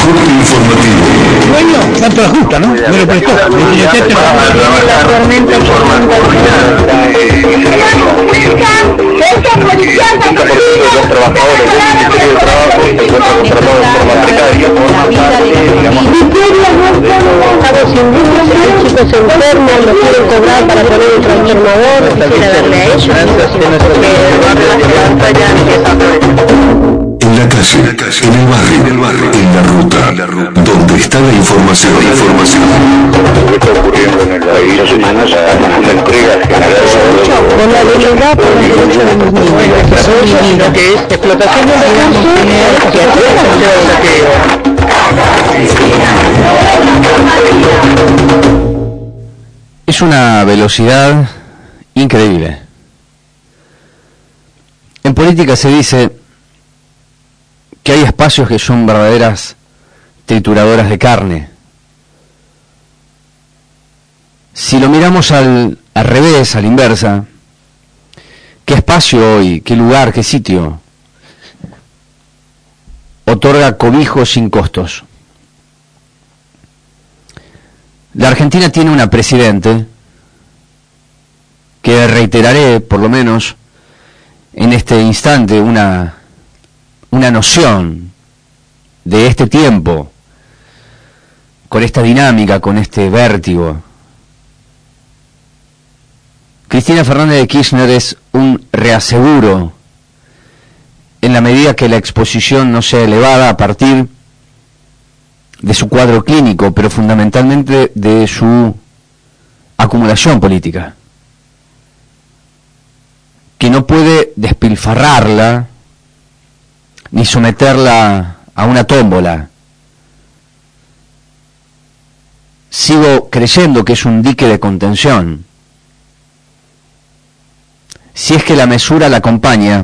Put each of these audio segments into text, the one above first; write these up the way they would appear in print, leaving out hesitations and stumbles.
corte informativo. Bueno, tanto la justa, ¿no? Me lo prestó. La tormenta los trabajadores del Ministerio de Trabajo se encuentran contratados de forma precaria por chicos se enferman, lo quieren cobrar para poner un transformador, quisiera darle a ellos. En la calle, en el barrio, en la ruta, donde está la información. Está ocurriendo en el país humanos la entrega general Con la legalidad por los derechos de los niños, Sino que es explotación de recursos que hace el saqueo. Es una velocidad increíble. En política se dice que hay espacios que son verdaderas trituradoras de carne. Si lo miramos al revés, a la inversa, ¿qué espacio hoy, qué lugar, qué sitio otorga cobijo sin costos? La Argentina tiene una presidente que reiteraré, por lo menos en este instante, una noción de este tiempo, con esta dinámica, con este vértigo. Cristina Fernández de Kirchner es un reaseguro en la medida que la exposición no sea elevada a partir de su cuadro clínico, pero fundamentalmente de su acumulación política, que no puede despilfarrarla ni someterla a una tómbola. Sigo creyendo que es un dique de contención. Si es que la mesura la acompaña,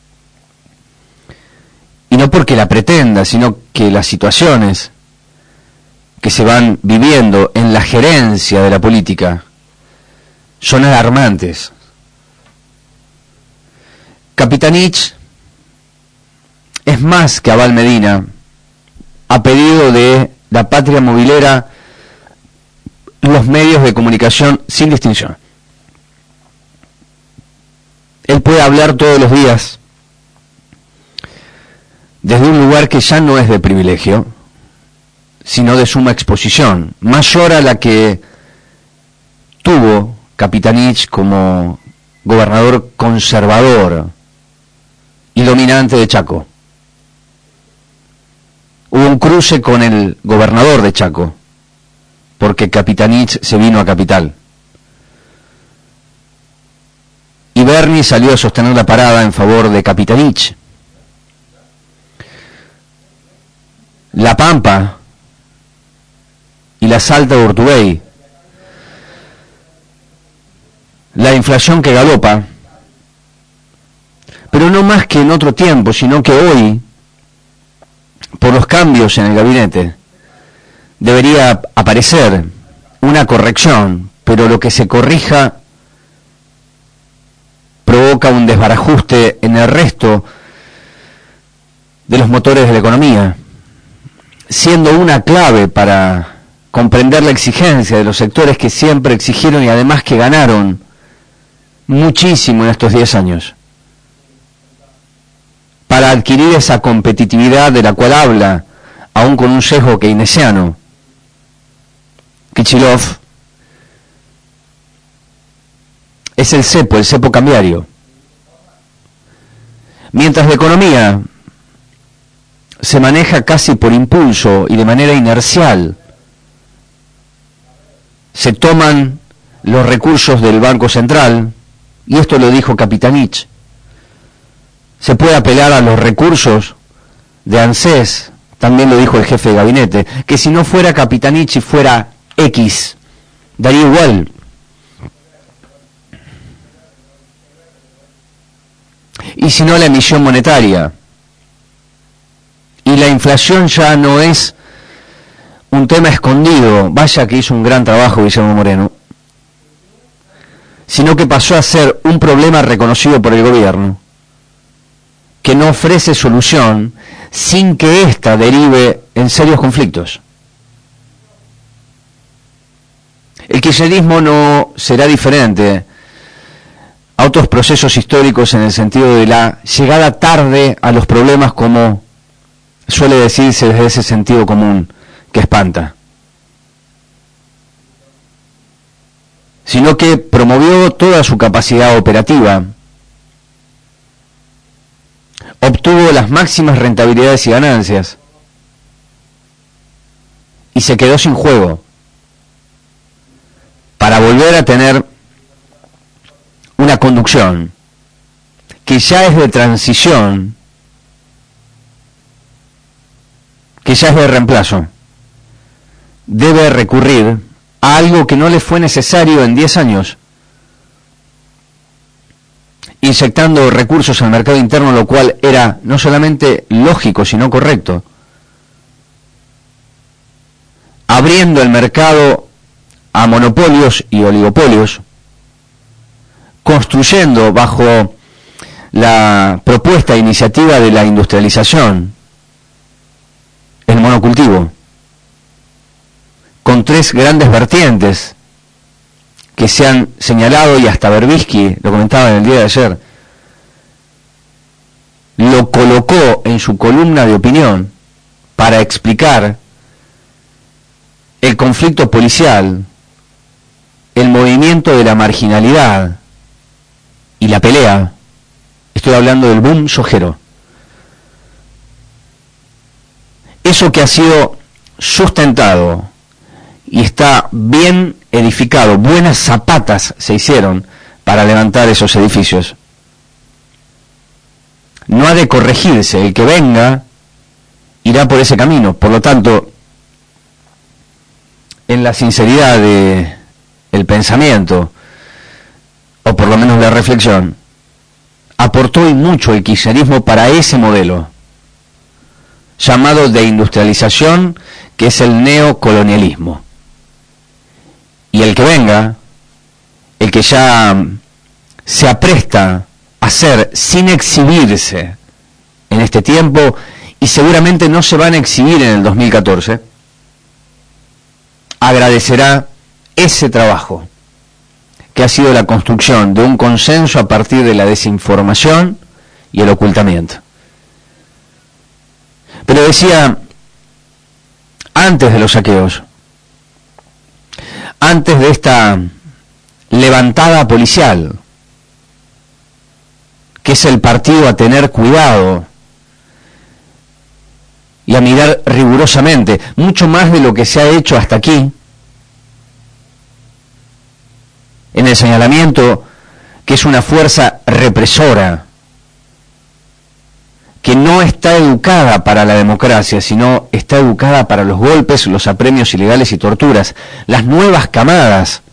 y no porque la pretenda, sino que las situaciones que se van viviendo en la gerencia de la política son alarmantes. Capitanich es más que Abal Medina, a pedido de la patria movilera, los medios de comunicación sin distinción. Él puede hablar todos los días desde un lugar que ya no es de privilegio, sino de suma exposición, mayor a la que tuvo Capitanich como gobernador conservador y dominante de Chaco. Hubo un cruce con el gobernador de Chaco, porque Capitanich se vino a Capital. Y Berni salió a sostener la parada en favor de Capitanich. La Pampa y la Salta de Urtubey, la inflación que galopa, pero no más que en otro tiempo, sino que hoy, por los cambios en el gabinete, debería aparecer una corrección, pero lo que se corrija provoca un desbarajuste en el resto de los motores de la economía, siendo una clave para comprender la exigencia de los sectores que siempre exigieron y además que ganaron muchísimo en estos 10 años, para adquirir esa competitividad de la cual habla, aún con un sesgo keynesiano, Kicillof. Es el cepo cambiario. Mientras la economía se maneja casi por impulso y de manera inercial, se toman los recursos del Banco Central, y esto lo dijo Capitanich, se puede apelar a los recursos de ANSES, también lo dijo el jefe de gabinete, que si no fuera Capitanich y fuera X, daría igual. Y si no, la emisión monetaria. Y la inflación ya no es un tema escondido, vaya que hizo un gran trabajo Guillermo Moreno, sino que pasó a ser un problema reconocido por el gobierno, que no ofrece solución, sin que ésta derive en serios conflictos. El kirchnerismo no será diferente a otros procesos históricos en el sentido de la llegada tarde a los problemas, como suele decirse desde ese sentido común que espanta, sino que promovió toda su capacidad operativa, obtuvo las máximas rentabilidades y ganancias y se quedó sin juego para volver a tener una conducción que ya es de transición, que ya es de reemplazo. Debe recurrir a algo que no le fue necesario en 10 años, inyectando recursos al mercado interno, lo cual era no solamente lógico, sino correcto, abriendo el mercado a monopolios y oligopolios, construyendo bajo la propuesta e iniciativa de la industrialización el monocultivo, con 3 grandes vertientes que se han señalado, y hasta Berbisky lo comentaba en el día de ayer, lo colocó en su columna de opinión para explicar el conflicto policial, el movimiento de la marginalidad y la pelea. Estoy hablando del boom sojero. Eso que ha sido sustentado y está bien edificado, buenas zapatas se hicieron para levantar esos edificios, no ha de corregirse. El que venga irá por ese camino. Por lo tanto, en la sinceridad de el pensamiento, o por lo menos la reflexión, aportó y mucho el kirchnerismo para ese modelo llamado de industrialización, que es el neocolonialismo. Y el que venga, el que ya se apresta a hacer sin exhibirse en este tiempo, y seguramente no se van a exhibir en el 2014, agradecerá ese trabajo, que ha sido la construcción de un consenso a partir de la desinformación y el ocultamiento. Pero decía, antes de los saqueos, antes de esta levantada policial, que es el partido a tener cuidado y a mirar rigurosamente, mucho más de lo que se ha hecho hasta aquí, en el señalamiento que es una fuerza represora, que no está educada para la democracia, sino está educada para los golpes, los apremios ilegales y torturas. Las nuevas camadas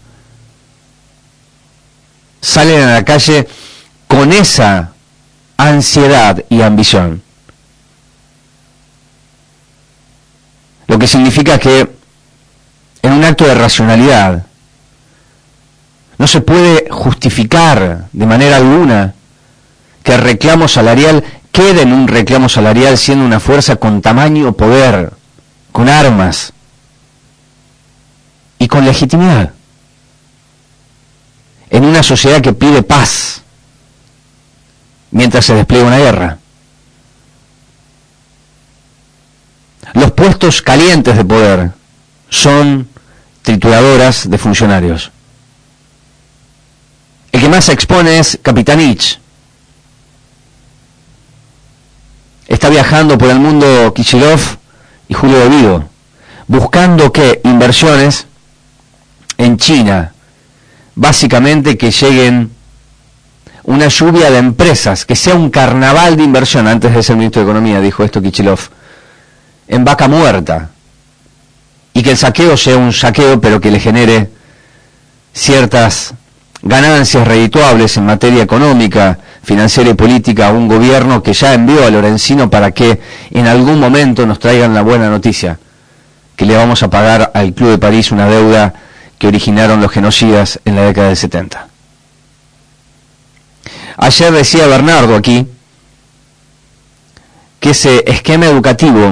salen a la calle con esa ansiedad y ambición. Lo que significa que en un acto de racionalidad no se puede justificar de manera alguna que el reclamo salarial quede en un reclamo salarial, siendo una fuerza con tamaño, poder, con armas y con legitimidad, en una sociedad que pide paz mientras se despliega una guerra. Los puestos calientes de poder son trituradoras de funcionarios. El que más se expone es Capitanich. Está viajando por el mundo Kicillof y Julio De Vido, buscando que inversiones en China, básicamente que lleguen una lluvia de empresas, que sea un carnaval de inversión. Antes de ser ministro de Economía dijo esto Kicillof, en vaca muerta, y que el saqueo sea un saqueo, pero que le genere ciertas ganancias redituables en materia económica, financiera y política a un gobierno que ya envió a Lorenzino para que en algún momento nos traigan la buena noticia, que le vamos a pagar al Club de París una deuda que originaron los genocidas en la década del 70. Ayer decía Bernardo aquí, que ese esquema educativo,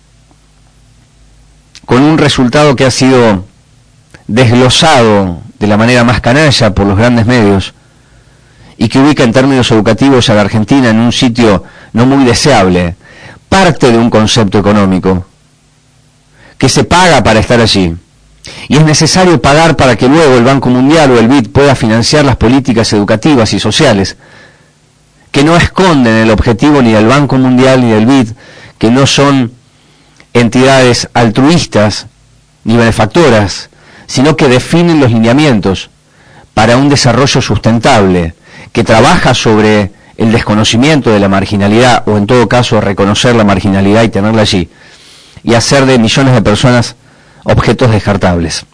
con un resultado que ha sido desglosado de la manera más canalla por los grandes medios, y que ubica en términos educativos a la Argentina en un sitio no muy deseable, parte de un concepto económico que se paga para estar allí. Y es necesario pagar para que luego el Banco Mundial o el BID pueda financiar las políticas educativas y sociales, que no esconden el objetivo ni del Banco Mundial ni del BID, que no son entidades altruistas ni benefactoras, sino que definen los lineamientos para un desarrollo sustentable, que trabaja sobre el desconocimiento de la marginalidad, o en todo caso reconocer la marginalidad y tenerla allí, y hacer de millones de personas objetos descartables.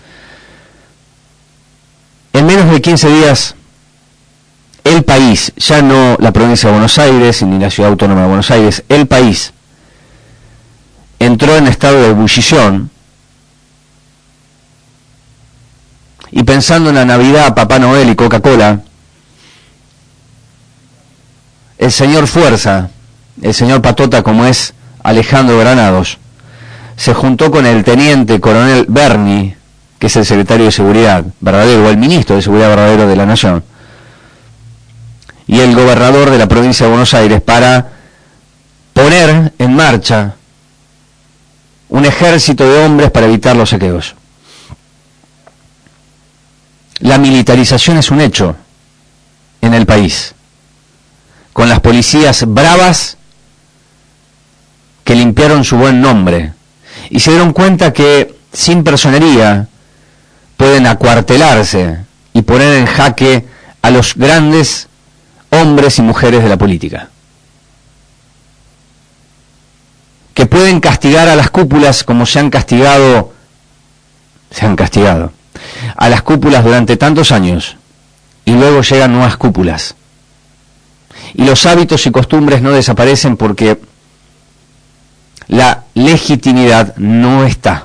En menos de 15 días, el país, ya no la provincia de Buenos Aires ni la ciudad autónoma de Buenos Aires, el país entró en estado de ebullición, y pensando en la Navidad, Papá Noel y Coca-Cola, el señor Fuerza, el señor Patota como es Alejandro Granados, se juntó con el teniente coronel Berni, que es el secretario de Seguridad verdadero, o el ministro de Seguridad verdadero de la Nación, y el gobernador de la provincia de Buenos Aires, para poner en marcha un ejército de hombres para evitar los saqueos. La militarización es un hecho en el país, con las policías bravas que limpiaron su buen nombre y se dieron cuenta que sin personería pueden acuartelarse y poner en jaque a los grandes hombres y mujeres de la política, que pueden castigar a las cúpulas como se han castigado a las cúpulas durante tantos años, y luego llegan nuevas cúpulas. Y los hábitos y costumbres no desaparecen porque la legitimidad no está.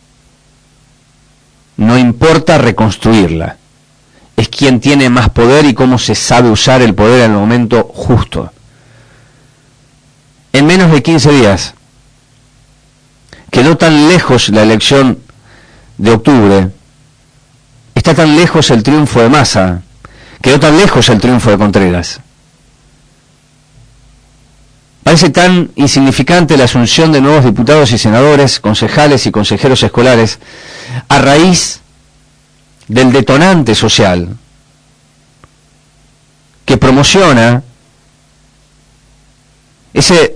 No importa reconstruirla. Es quien tiene más poder y cómo se sabe usar el poder en el momento justo. En menos de 15 días, quedó tan lejos la elección de octubre, está tan lejos el triunfo de Massa, quedó tan lejos el triunfo de Contreras. Parece tan insignificante la asunción de nuevos diputados y senadores, concejales y consejeros escolares, a raíz del detonante social que promociona ese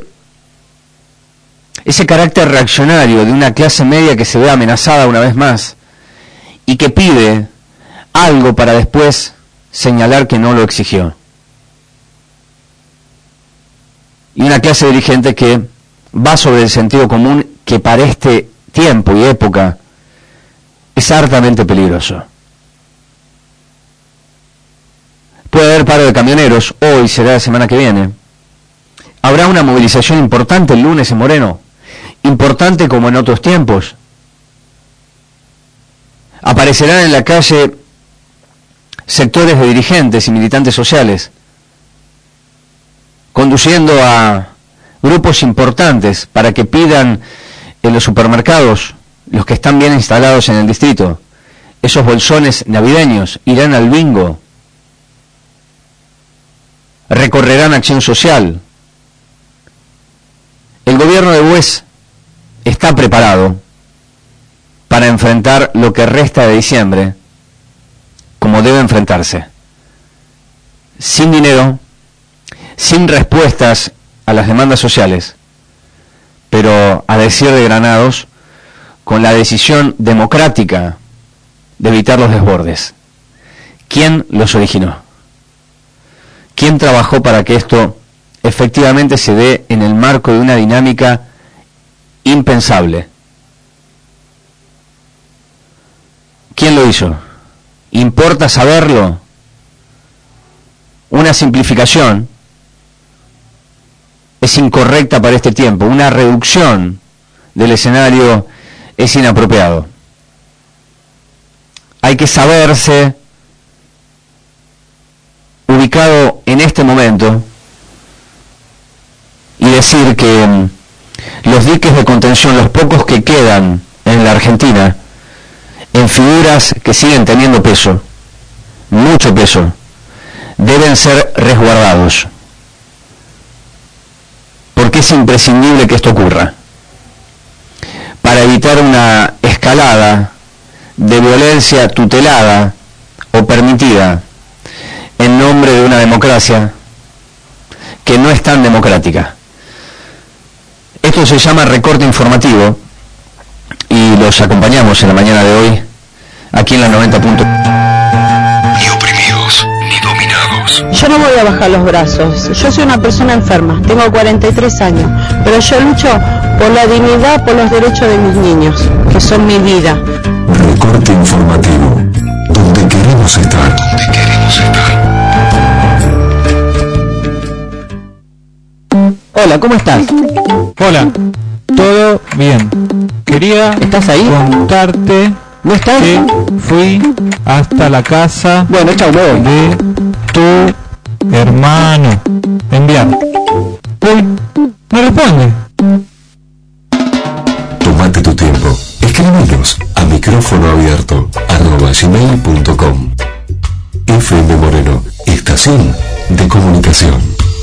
carácter reaccionario de una clase media que se ve amenazada una vez más y que pide algo para después señalar que no lo exigió. Y una clase dirigente que va sobre el sentido común, que para este tiempo y época es hartamente peligroso. Puede haber paro de camioneros, hoy será la semana que viene. Habrá una movilización importante el lunes en Moreno, importante como en otros tiempos. Aparecerán en la calle sectores de dirigentes y militantes sociales, conduciendo a grupos importantes para que pidan en los supermercados, los que están bien instalados en el distrito, esos bolsones navideños, irán al bingo, recorrerán acción social. El gobierno de Bues está preparado para enfrentar lo que resta de diciembre como debe enfrentarse, sin dinero, sin respuestas a las demandas sociales, pero a decir de Granados, con la decisión democrática de evitar los desbordes. ¿Quién los originó? ¿Quién trabajó para que esto efectivamente se dé en el marco de una dinámica impensable? ¿Quién lo hizo? ¿Importa saberlo? Una simplificación es incorrecta para este tiempo, una reducción del escenario es inapropiado. Hay que saberse ubicado en este momento y decir que los diques de contención, los pocos que quedan en la Argentina, en figuras que siguen teniendo peso, mucho peso, deben ser resguardados, porque es imprescindible que esto ocurra, para evitar una escalada de violencia tutelada o permitida en nombre de una democracia que no es tan democrática. Esto se llama recorte informativo y los acompañamos en la mañana de hoy aquí en la 90. Ni oprimidos, ni dominados. Yo no voy a bajar los brazos. Yo soy una persona enferma, tengo 43 años, pero yo lucho por la dignidad, por los derechos de mis niños, que son mi vida. Recorte informativo, donde queremos estar. Donde queremos estar. Hola, ¿cómo estás? Hola, todo bien. Quería ¿Estás ahí? contarte ¿No estás? que fui hasta la casa Bueno, chao, me voy. de tu hermano. Enviar. Uy, no responde. Tómate tu tiempo. Escríbenos a micrófonoabierto@gmail.com. FM Moreno, estación de comunicación.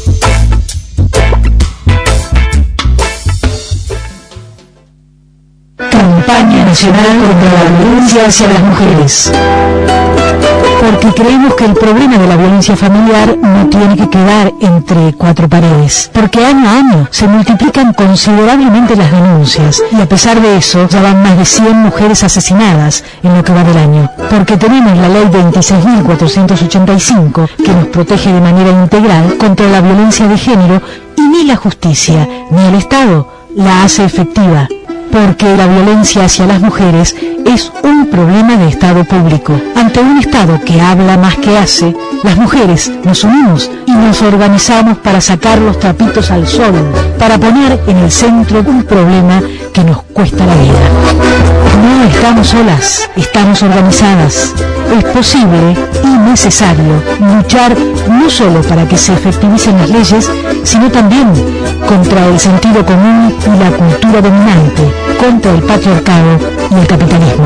Campaña Nacional contra la Violencia hacia las Mujeres. Porque creemos que el problema de la violencia familiar no tiene que quedar entre cuatro paredes. Porque año a año se multiplican considerablemente las denuncias. Y a pesar de eso, ya van más de 100 mujeres asesinadas en lo que va del año. Porque tenemos la ley 26.485 que nos protege de manera integral contra la violencia de género y ni la justicia ni el Estado la hace efectiva. Porque la violencia hacia las mujeres es un problema de Estado público. Ante un Estado que habla más que hace, las mujeres nos unimos y nos organizamos para sacar los trapitos al sol, para poner en el centro un problema que nos cuesta la vida. No estamos solas, estamos organizadas. Es posible y necesario luchar no solo para que se efectivicen las leyes, sino también contra el sentido común y la cultura dominante, contra el patriarcado y el capitalismo.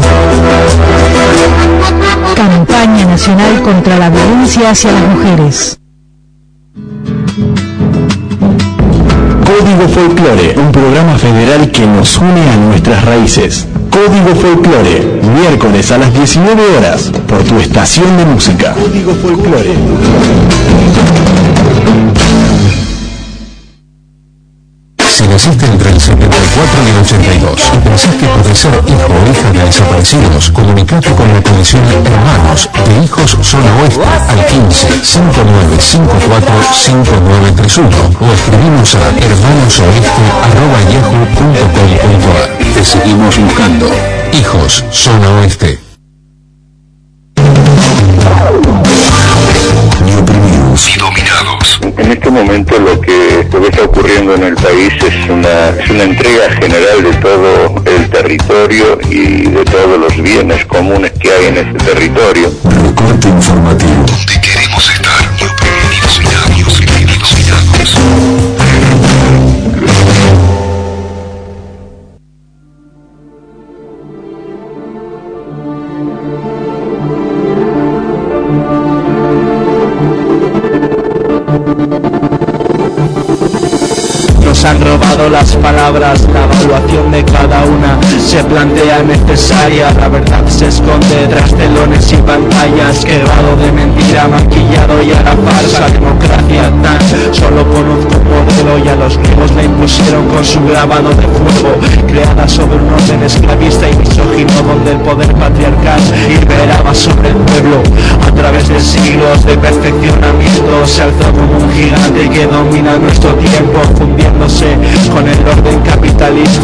Campaña Nacional contra la Violencia hacia las Mujeres. Código Folclore, un programa federal que nos une a nuestras raíces. Código Folclore, miércoles a las 19 horas, por tu estación de música. Código Folclore. Si naciste entre el 74 y el 82 y pensás que podés ser hijo o hija de desaparecidos, comunicate con la Comisión Hermanos de Hijos Zona Oeste al 15 5954 5931 o escribimos a hermanosoeste@yahoo.com.ar. Te seguimos buscando. Hijos Zona Oeste. Ni oprimidos ni dominados. En este momento lo que está ocurriendo en el país es una entrega general de todo el territorio y de todos los bienes comunes que hay en ese territorio. Recorte informativo. Donde queremos estar. Ni oprimidos ni daños, oprimidos ni daños. Nos han robado las palabras, la evaluación de cada una se plantea necesaria. La verdad se esconde tras telones y pantallas, quebrado de mentira, maquillado y a la falsa democracia. Tan solo conozco un modelo y a los griegos la impusieron con su grabado de fuego, creada sobre un orden esclavista y misógino donde el poder patriarcal imperaba sobre el pueblo. A través de siglos de perfeccionamiento se alzó como un gigante que domina nuestro tiempo, fundiéndose con el orden capitalista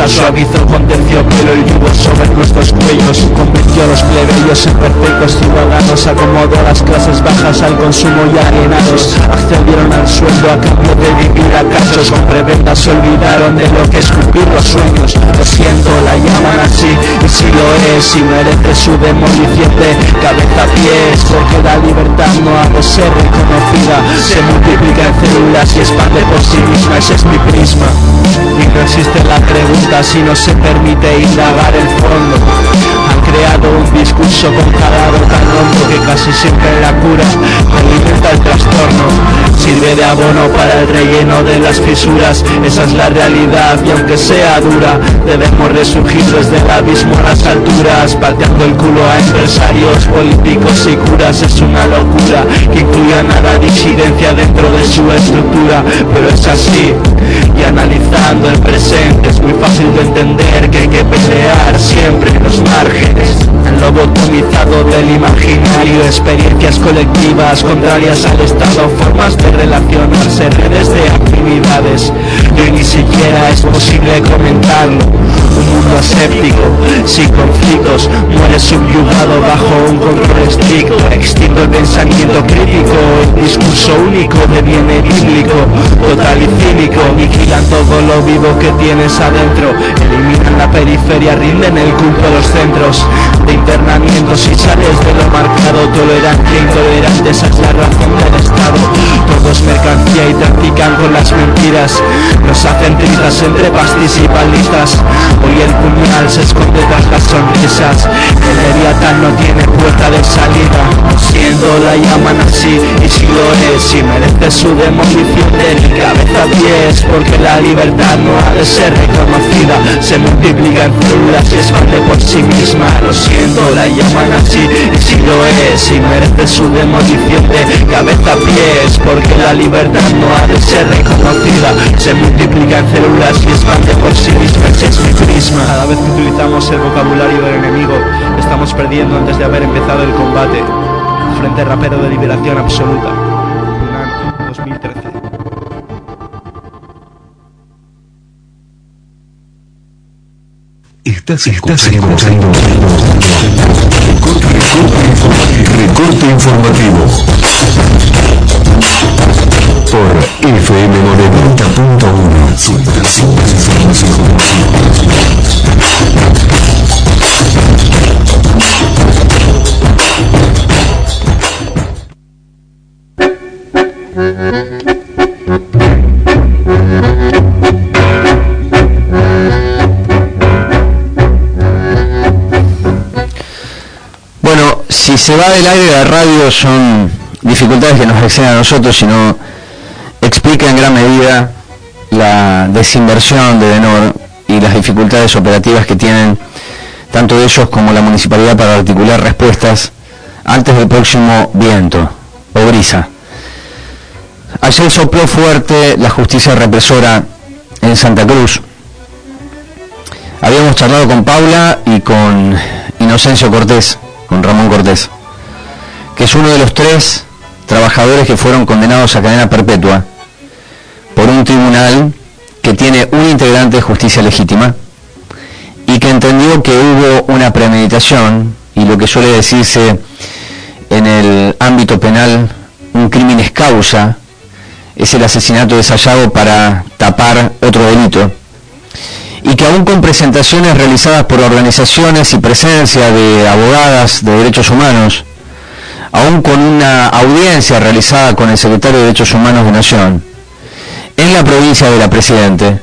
suavizó con terciopelo el yugo sobre nuestros cuellos, convirtió a los plebeyos en perfectos ciudadanos, acomodó a las clases bajas al consumo y alienados, accedieron al sueldo a cambio de vivir a cachos, con prebendas se olvidaron de lo que es cumplir los sueños. Lo siento, la llaman así, y si lo es, y merece su demolición de cabeza a pies, porque la libertad no ha de ser reconocida, se multiplica en células y expande por sí misma, ese es mi prisma. Y no existe la pregunta si no se permite indagar el fondo. Han creado un discurso con calado tan hondo que casi siempre la cura alimenta el trastorno, sirve de abono para el relleno de las fisuras. Esa es la realidad y aunque sea dura, debemos resurgir desde el abismo a las alturas, pateando el culo a empresarios, políticos y curas. Es una locura que incluyan a la disidencia dentro de su estructura, pero es así. Y analizando el presente es muy fácil de entender que hay que pelear siempre en los márgenes, en lo botomizado del imaginario, experiencias colectivas contrarias al Estado, formas de relacionarse, redes de actividades. Y hoy ni siquiera es posible comentarlo. Un mundo aséptico, sin conflictos, muere subyugado bajo un control estricto, extinto el pensamiento crítico, el discurso único deviene bíblico, total y cínico, aniquilan todo lo vivo que tienes adentro, eliminan la periferia, rinden el culto a los centros de internamiento. Si sales de lo marcado, tolerante e intolerante, esa es la razón del Estado. Todos mercancía y trafican con las mentiras, nos hacen trizas entre pastis y palitas. Hoy el puñal se esconde tras las sonrisas, el Leviatán no tiene puerta de salida. Siendo la llaman así, y si lo es, y merece su demolición de cabeza a pies, porque la libertad no ha de ser reconocida, se multiplica en células y expande por sí misma. Lo siento, la llaman así, y si lo es, y merece su demolición de cabeza a pies, porque la libertad no ha de ser reconocida, se multiplica en células y expande por sí misma. Ese es mi prisma. Cada vez que utilizamos el vocabulario del enemigo, estamos perdiendo antes de haber empezado el combate. Frente Rapero de Liberación Absoluta, UNAM, 2013. Estás escuchando Recorte informativo por FM 90.1. Bueno, si se va del aire de la radio son dificultades que nos exceden a nosotros, sino explica en gran medida la desinversión de Denor y las dificultades operativas que tienen tanto ellos como la municipalidad para articular respuestas antes del próximo viento o brisa. Ayer sopló fuerte la justicia represora en Santa Cruz. Habíamos charlado con Paula y con Inocencio Cortés, con Ramón Cortés, que es uno de los 3 trabajadores que fueron condenados a cadena perpetua por un tribunal que tiene un integrante de justicia legítima y que entendió que hubo una premeditación y lo que suele decirse en el ámbito penal un criminis causa, es el asesinato de Sayago para tapar otro delito, y que aún con presentaciones realizadas por organizaciones y presencia de abogadas de derechos humanos, aún con una audiencia realizada con el secretario de Derechos Humanos de Nación, en la provincia de La Presidente,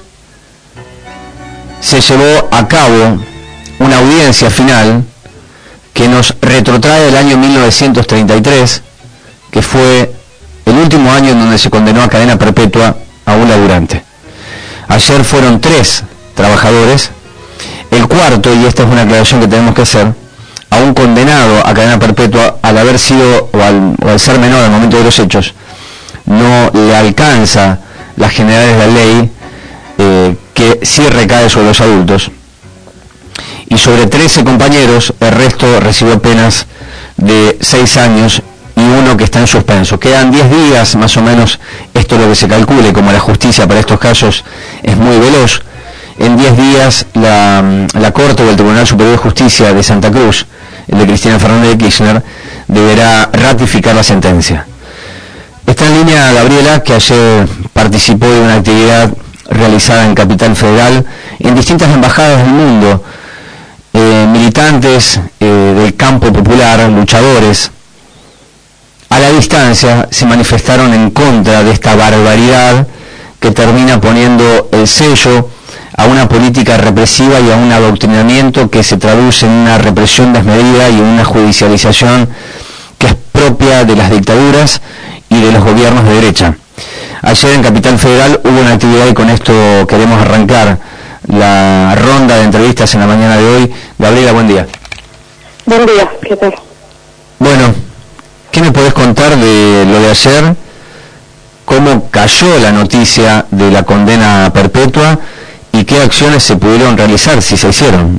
se llevó a cabo una audiencia final que nos retrotrae el año 1933, que fue el último año en donde se condenó a cadena perpetua a un laburante. Ayer fueron 3 trabajadores, el cuarto, y esta es una aclaración que tenemos que hacer, aún condenado a cadena perpetua al haber sido o al ser menor al momento de los hechos, no le alcanza las generales de la ley, que sí recae sobre los adultos, y sobre 13 compañeros el resto recibió penas de 6 años y uno que está en suspenso. Quedan 10 días más o menos, esto es lo que se calcule, como la justicia para estos casos es muy veloz, en en 10 días la Corte o el Tribunal Superior de Justicia de Santa Cruz, el de Cristina Fernández de Kirchner, deberá ratificar la sentencia. Está en línea Gabriela, que ayer participó de una actividad realizada en Capital Federal en distintas embajadas del mundo. Militantes del campo popular, luchadores, a la distancia se manifestaron en contra de esta barbaridad que termina poniendo el sello a una política represiva y a un adoctrinamiento que se traduce en una represión desmedida y en una judicialización que es propia de las dictaduras y de los gobiernos de derecha. Ayer en Capital Federal hubo una actividad y con esto queremos arrancar la ronda de entrevistas en la mañana de hoy. Gabriela, buen día. Buen día, ¿qué tal? Bueno, ¿qué me podés contar de lo de ayer? ¿Cómo cayó la noticia de la condena perpetua y qué acciones se pudieron realizar, si se hicieron?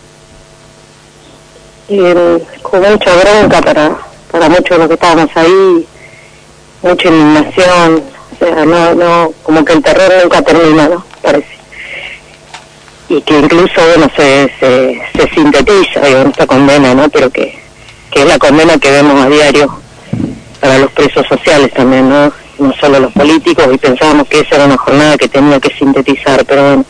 Con mucha bronca para muchos de los que estábamos ahí, mucha indignación, o sea, no, como que el terror nunca termina, ¿no? Parece. Y que incluso, bueno, se sintetiza, digo, en esta condena, ¿no? Pero que es la condena que vemos a diario para los presos sociales también, ¿no? No solo los políticos, y pensábamos que esa era una jornada que tenía que sintetizar, pero bueno,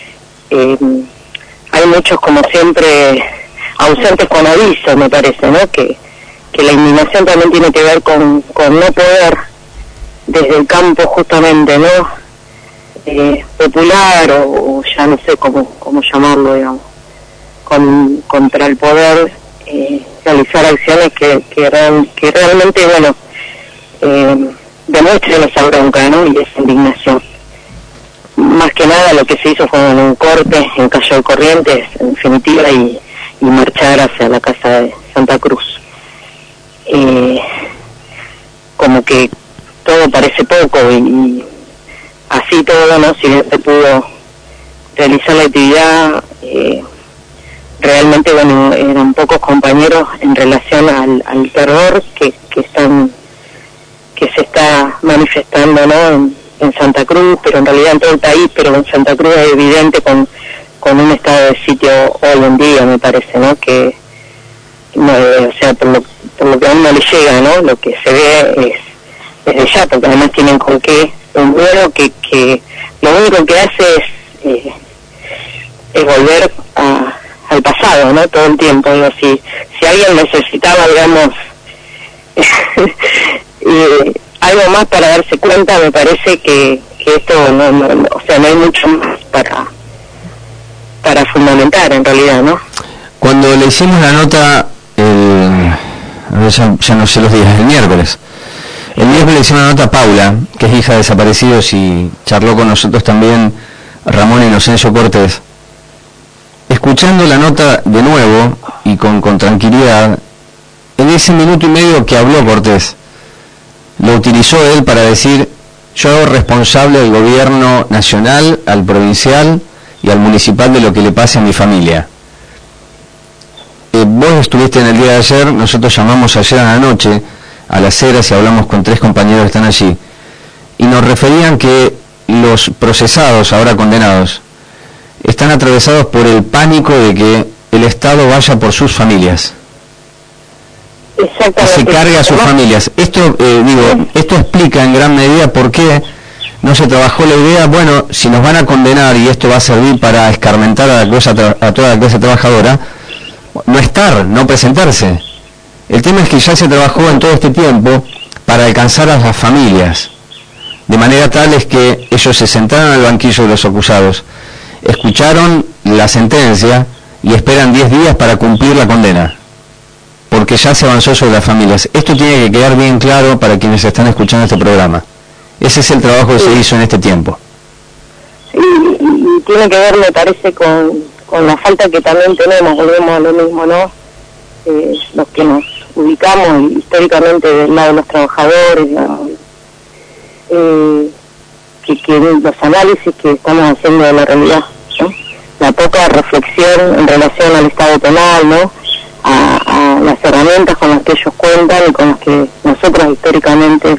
hay muchos, como siempre, ausentes con aviso, me parece, ¿no? Que la indignación también tiene que ver con no poder, desde el campo justamente, ¿no? Popular o ya no sé cómo llamarlo, digamos, contra el poder, realizar acciones que realmente, bueno, demuestren esa bronca, ¿no? Y esa indignación. Más que nada lo que se hizo fue un corte en Calle de Corrientes, en definitiva, y marchar hacia la casa de Santa Cruz. Como que todo parece poco y así todo, ¿no? Si bien se pudo realizar la actividad, realmente, bueno, eran pocos compañeros en relación al terror que se está manifestando, ¿no? En Santa Cruz, pero en realidad en todo el país, pero en Santa Cruz es evidente con un estado de sitio hoy en día, me parece, ¿no? Que, no, o sea, por lo que a uno le llega, ¿no? Lo que se ve es desde ya, porque además tienen con qué un muro que lo único que hace es volver al pasado, ¿no? Todo el tiempo. Digo, si alguien necesitaba, digamos, algo más para darse cuenta, me parece que esto o sea, no hay mucho más para fundamentar en realidad, ¿no? Cuando le hicimos la nota, ya no sé los días, el miércoles le hicimos la nota a Paula, que es hija de desaparecidos, y charló con nosotros también Ramón Inocencio Cortés. Escuchando la nota de nuevo y con tranquilidad, en ese minuto y medio que habló Cortés, lo utilizó él para decir: yo hago responsable al gobierno nacional, al provincial y al municipal de lo que le pase a mi familia. Vos estuviste en el día de ayer, nosotros llamamos ayer a la noche a Las Heras y hablamos con 3 compañeros que están allí, y nos referían que los procesados, ahora condenados, están atravesados por el pánico de que el Estado vaya por sus familias, que se cargue a sus familias. Esto, esto explica en gran medida por qué no se trabajó la idea, bueno, si nos van a condenar y esto va a servir para escarmentar a toda la clase trabajadora, no presentarse. El tema es que ya se trabajó en todo este tiempo para alcanzar a las familias, de manera tal es que ellos se sentaron al banquillo de los acusados, escucharon la sentencia y esperan 10 días para cumplir la condena, porque ya se avanzó sobre las familias. Esto tiene que quedar bien claro para quienes están escuchando este programa. Ese es el trabajo que se hizo en este tiempo. Sí, y tiene que ver, me parece, con la falta que también tenemos, volvemos a lo mismo, ¿no? Los que nos ubicamos históricamente del lado de los trabajadores, digamos, que los análisis que estamos haciendo de la realidad, ¿no? La poca reflexión en relación al Estado penal, ¿no? A las herramientas con las que ellos cuentan y con las que nosotros históricamente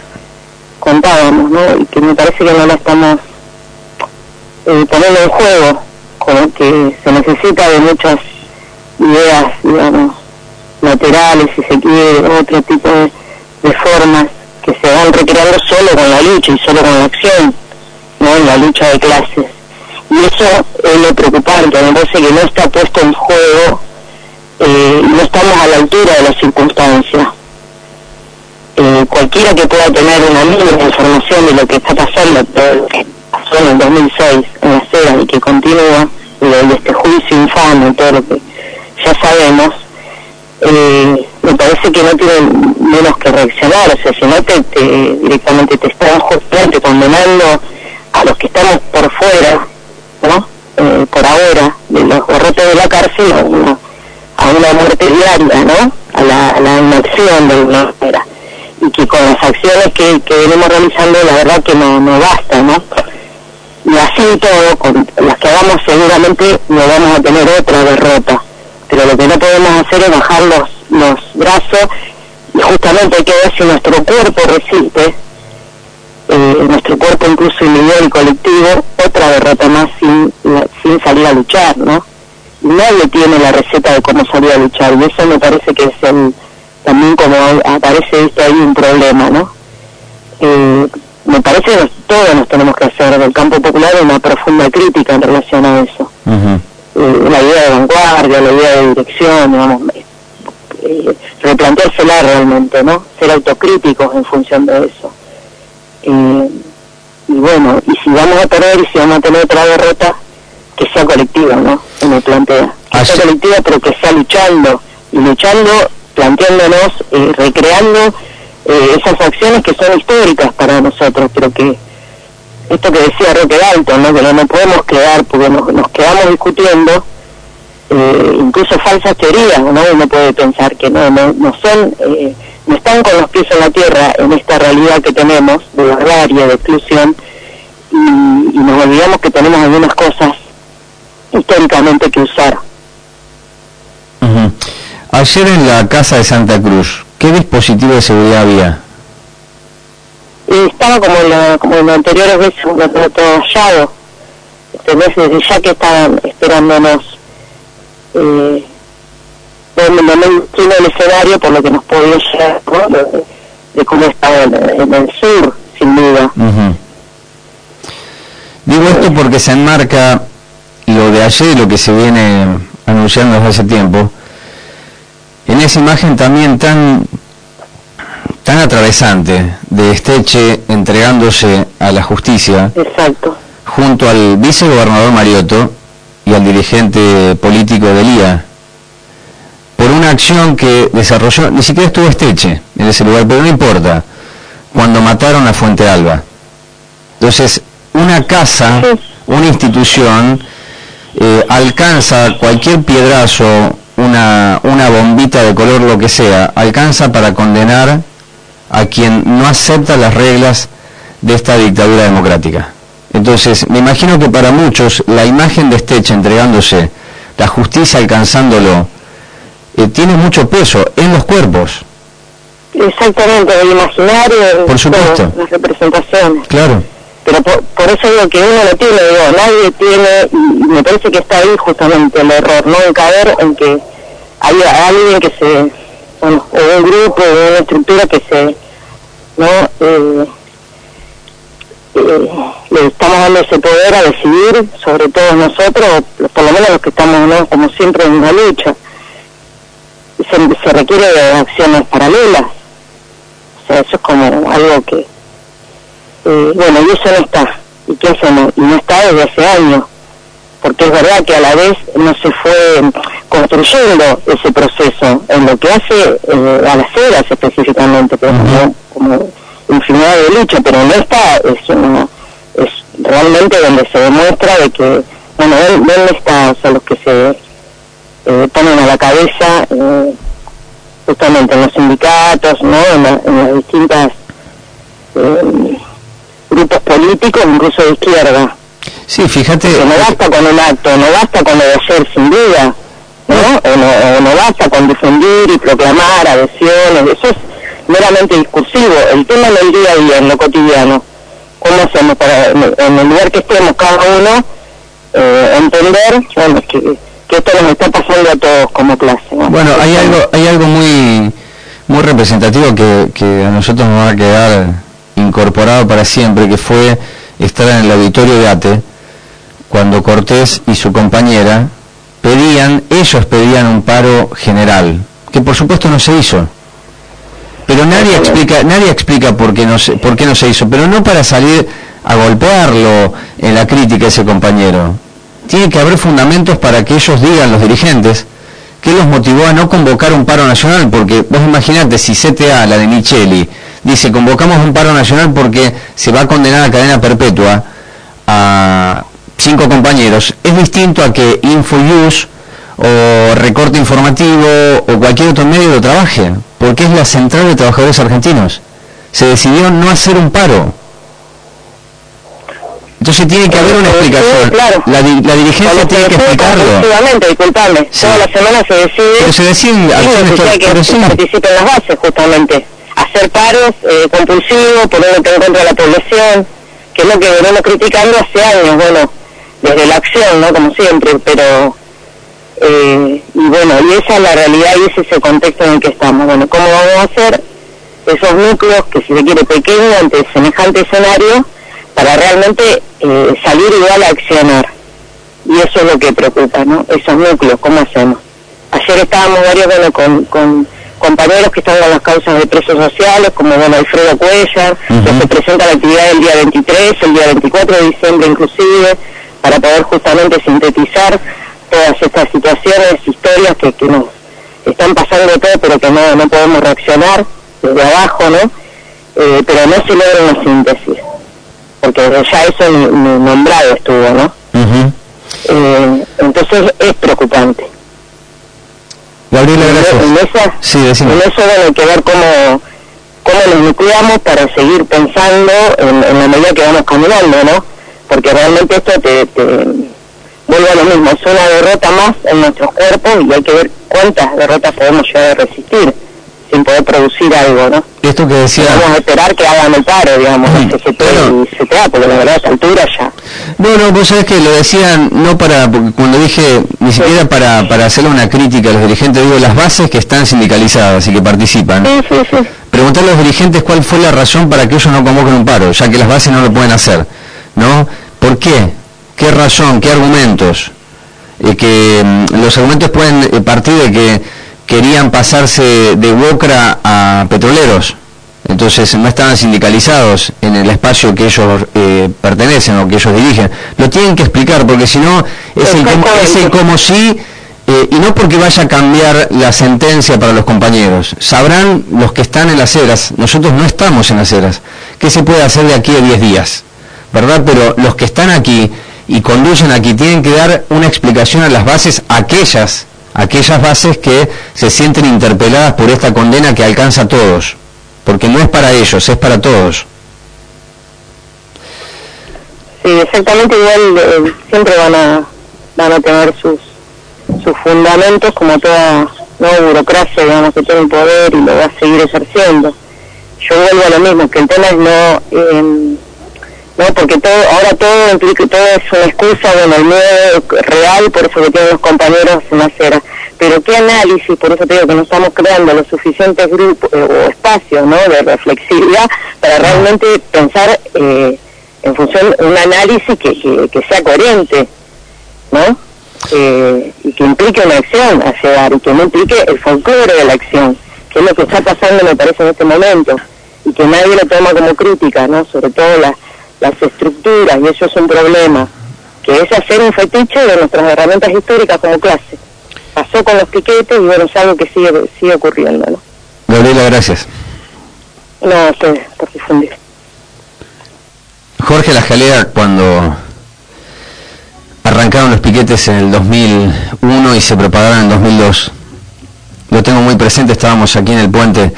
contábamos, ¿no? Y que me parece que no la estamos poniendo en juego como que se necesita de muchas ideas, digamos, laterales, si se quiere, otro tipo de formas que se van recreando solo con la lucha y solo con la acción, ¿no? En la lucha de clases. Y eso es lo preocupante, me parece que no está puesto en juego, no estamos a la altura de las circunstancias. Cualquiera que pueda tener una mínima información de lo que está pasando, de lo que pasó en el 2006 en las Heras y que continúa, de este juicio infame, todo lo que ya sabemos, me parece que no tienen menos que reaccionar. O sea, si no directamente te están justamente condenando a los que estamos por fuera, ¿no? Por ahora, de los barrotes de la cárcel, a una muerte diaria, ¿no? A la inacción de una manera. Y que con las acciones que venimos realizando, la verdad que no basta, ¿no? Y así todo, con las que hagamos seguramente no vamos a tener otra derrota. Pero lo que no podemos hacer es bajar los brazos, y justamente hay que ver si nuestro cuerpo resiste, nuestro cuerpo incluso individual y colectivo, otra derrota más sin salir a luchar, ¿no? Y nadie tiene la receta de cómo salir a luchar, y eso me parece que es también como aparece esto ahí un problema, ¿no? Me parece que todos nos tenemos que hacer del campo popular una profunda crítica en relación a eso. La idea de vanguardia, la idea de dirección, digamos, replanteársela realmente, ¿no? Ser autocríticos en función de eso. Y bueno, y si vamos a perder y si vamos a tener otra derrota, que sea colectiva, ¿no? Se me plantea. Que sea colectiva, pero que sea luchando, planteándonos, recreando esas acciones que son históricas para nosotros, pero que esto que decía Roque Dalton, ¿no? Que no podemos quedar, porque nos quedamos discutiendo incluso falsas teorías, ¿no? Uno puede pensar que no son, no están con los pies en la tierra en esta realidad que tenemos de barbarie, de exclusión, y nos olvidamos que tenemos algunas cosas históricamente que usar. Ayer en la Casa de Santa Cruz, ¿qué dispositivo de seguridad había? Estaba como en las anteriores veces, todo hallado. Desde ya que estaban esperándonos en el escenario, por lo que nos podía llegar, ¿no? de cómo estaba en el sur, sin duda. Digo esto porque se enmarca lo de ayer y lo que se viene anunciando desde hace tiempo, en esa imagen también tan atravesante de Esteche entregándose a la justicia. Exacto. Junto al vicegobernador Mariotto y al dirigente político del IA, por una acción que desarrolló, ni siquiera estuvo Esteche en ese lugar, pero no importa, cuando mataron a Fuente Alba. Entonces, una casa, una institución, alcanza cualquier piedrazo, una bombita de color, lo que sea, alcanza para condenar a quien no acepta las reglas de esta dictadura democrática. Entonces, me imagino que para muchos la imagen de Esteche entregándose, la justicia alcanzándolo, tiene mucho peso en los cuerpos. Exactamente, el imaginario, por supuesto, las representaciones. Claro. Pero por eso digo que uno lo tiene, nadie tiene, y me parece que está ahí justamente el error, no en caer en que hay alguien que o un grupo, o una estructura que le estamos dando ese poder a decidir sobre todos nosotros, por lo menos los que estamos, ¿no? Como siempre en una lucha. Se requiere de acciones paralelas, o sea, eso es como algo que bueno, y eso no está. ¿Y qué hacemos? Y no está desde hace años, porque es verdad que a la vez no se fue construyendo ese proceso en lo que hace a las Heras específicamente, pero como infinidad de lucha, pero no está, es realmente donde se demuestra de que, bueno, ¿dónde está? O sea, los que se ponen a la cabeza justamente en los sindicatos, ¿no? En las distintas grupos políticos, incluso de izquierda. Sí, fíjate. Que no basta con un acto, no basta con obedecer sin duda, ¿no? O no basta con difundir y proclamar adhesiones, eso es meramente discursivo. El tema en el día a día, en lo cotidiano, ¿cómo hacemos para, en el lugar que estemos cada uno, entender, bueno, que esto nos está pasando a todos como clase, ¿no? Bueno, hay algo muy representativo que a nosotros nos va a quedar incorporado para siempre, que fue estar en el auditorio de ATE cuando Cortés y su compañera ellos pedían un paro general, que por supuesto no se hizo, pero nadie explica por qué no se hizo, pero no para salir a golpearlo en la crítica a ese compañero. Tiene que haber fundamentos para que ellos digan, los dirigentes, qué los motivó a no convocar un paro nacional, porque vos imaginate si CTA, la de Micheli, dice convocamos un paro nacional porque se va a condenar a cadena perpetua a 5 compañeros, es distinto a que Infonews o Recorte Informativo o cualquier otro medio lo trabaje, porque es la Central de Trabajadores Argentinos. Se decidió no hacer un paro. Entonces tiene que haber una explicación. Claro. La dirigencia tiene que explicarlo. Efectivamente, disculpame. Sí. Toda la semana se decide. Pero se deciden que sí. participen las bases, justamente. Hacer paros compulsivos, poniéndote en contra de la población, que es lo que venimos criticando hace años, bueno, desde la acción, ¿no? Como siempre, pero... y bueno, y esa es la realidad y ese es el contexto en el que estamos. Bueno, ¿cómo vamos a hacer esos núcleos que, si se quiere, pequeños ante semejante escenario, para realmente salir igual a accionar? Y eso es lo que preocupa, ¿no? Esos núcleos, ¿cómo hacemos? Ayer estábamos varios, bueno, con compañeros que están en las causas de presos sociales, como, bueno, Alfredo Cuellar, que se presenta la actividad el día 23, el día 24 de diciembre inclusive, para poder justamente sintetizar todas estas situaciones, historias que nos están pasando todo, pero que no podemos reaccionar desde abajo, ¿no? Pero no se logra una síntesis, porque ya eso nombrado estuvo, ¿no? Entonces es preocupante. Gabriela, gracias. En eso bueno, hay que ver cómo nos nucleamos para seguir pensando en la medida que vamos caminando, ¿no? Porque realmente esto te vuelve a lo mismo, es una derrota más en nuestros cuerpos y hay que ver cuántas derrotas podemos llegar a resistir sin poder producir algo, ¿no? Esto que decía... Vamos a esperar que hagan el paro, digamos, el CGT y CTA, porque la verdad a esta altura ya... No, vos sabés que lo decían, no para, porque cuando dije, ni siquiera para hacerle una crítica a los dirigentes, digo, las bases que están sindicalizadas y que participan. Sí. Preguntarle a los dirigentes cuál fue la razón para que ellos no convoquen un paro, ya que las bases no lo pueden hacer, ¿no? ¿Por qué? ¿Qué razón? ¿Qué argumentos? Que los argumentos pueden partir de que querían pasarse de UOCRA a petroleros, entonces no estaban sindicalizados en el espacio que ellos pertenecen o que ellos dirigen. Lo tienen que explicar, porque si no es el como si, y no porque vaya a cambiar la sentencia para los compañeros. Sabrán los que están en las eras, nosotros no estamos en las eras, ¿qué se puede hacer de aquí a 10 días? ¿Verdad? Pero los que están aquí y conducen aquí tienen que dar una explicación a las bases, aquellas bases que se sienten interpeladas por esta condena que alcanza a todos, porque no es para ellos, es para todos. Sí, exactamente, igual siempre van a tener sus fundamentos, como toda burocracia, digamos, que tiene el poder y lo va a seguir ejerciendo. Yo vuelvo a lo mismo, que el tema es no, porque ahora todo implica, todo es una excusa, bueno, el miedo real, por eso que tienen los compañeros en la acera. Pero qué análisis, por eso te digo que no estamos creando los suficientes grupos o espacios, ¿no?, de reflexividad para realmente pensar en función de un análisis que sea coherente, ¿no? Y que implique una acción a llegar, y que no implique el folclore de la acción, que es lo que está pasando, me parece, en este momento, y que nadie lo toma como crítica, ¿no?, sobre todo las estructuras, y eso es un problema, que es hacer un fetiche de nuestras herramientas históricas como clase. Pasó con los piquetes y bueno, es algo que sigue ocurriendo, ¿no? Gabriela, gracias. No, a ustedes, por difundir. Jorge La Jalea, cuando arrancaron los piquetes en el 2001 y se propagaron en el 2002, lo tengo muy presente, estábamos aquí en el puente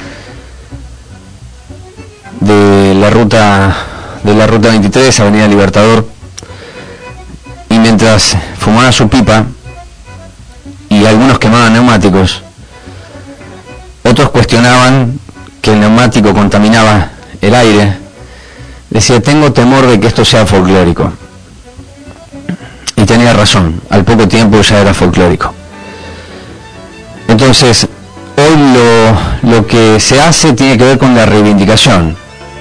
de la ruta 23, Avenida Libertador, y mientras fumaba su pipa y algunos quemaban neumáticos, otros cuestionaban que el neumático contaminaba el aire. Decía, tengo temor de que esto sea folclórico. Y y tenía razón, al poco tiempo ya era folclórico. Entonces, hoy lo que se hace tiene que ver con la reivindicación.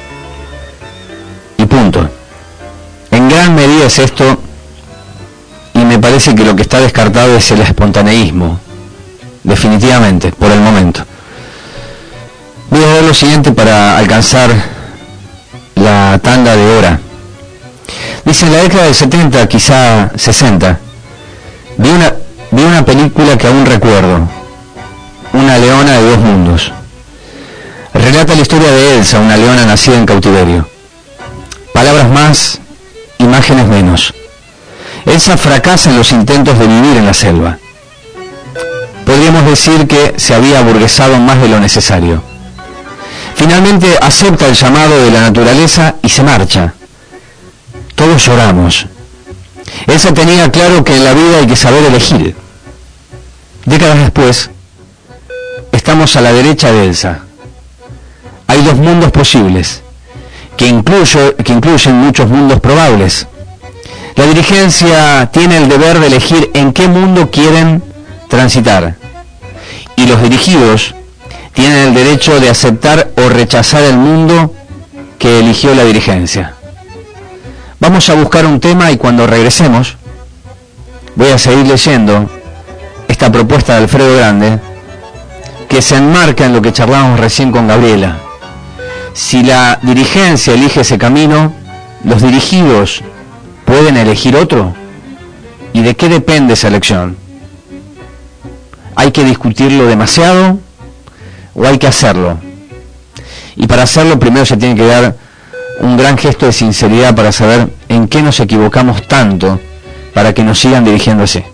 Y punto. En gran medida es esto, y me parece que lo que está descartado es el espontaneísmo, definitivamente, por el momento. Voy a ver lo siguiente para alcanzar la tanda de hora. Dice, en la década del 70, quizá 60, vi una película que aún recuerdo, Una leona de dos mundos. Relata la historia de Elsa, una leona nacida en cautiverio. Palabras más, imágenes menos. Elsa fracasa en los intentos de vivir en la selva. Podríamos decir que se había aburguesado más de lo necesario. Finalmente acepta el llamado de la naturaleza y se marcha. Todos lloramos. Elsa tenía claro que en la vida hay que saber elegir. Décadas después, estamos a la derecha de Elsa. Hay dos mundos posibles, que incluyen muchos mundos probables. La dirigencia tiene el deber de elegir en qué mundo quieren transitar. Y los dirigidos tienen el derecho de aceptar o rechazar el mundo que eligió la dirigencia. Vamos a buscar un tema y cuando regresemos voy a seguir leyendo esta propuesta de Alfredo Grande que se enmarca en lo que charlábamos recién con Gabriela. Si la dirigencia elige ese camino, los dirigidos pueden elegir otro. ¿Y de qué depende esa elección? ¿Hay que discutirlo demasiado o hay que hacerlo? Y para hacerlo primero se tiene que dar un gran gesto de sinceridad para saber en qué nos equivocamos tanto para que nos sigan dirigiendo así.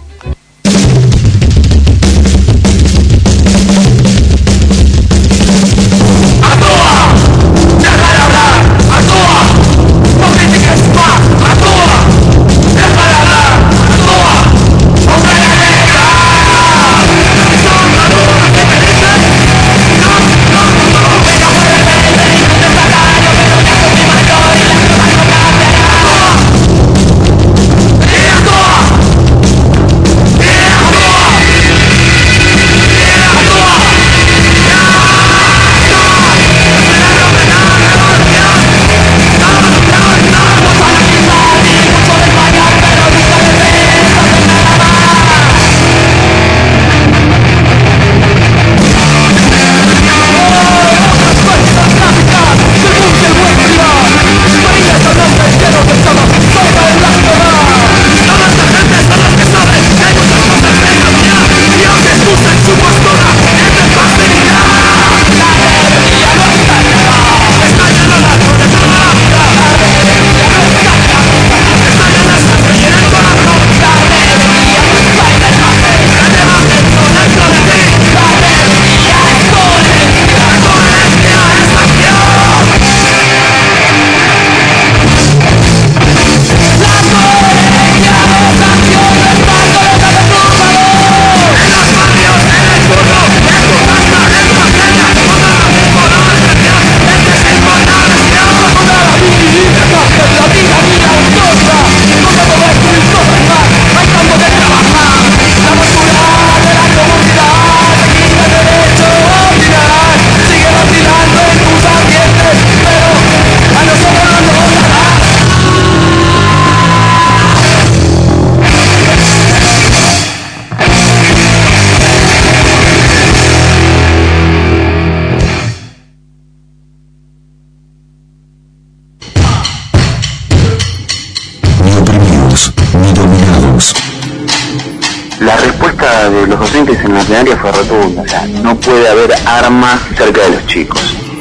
La respuesta de los docentes en la plenaria fue rotunda, o sea, no puede haber armas cerca de los chicos.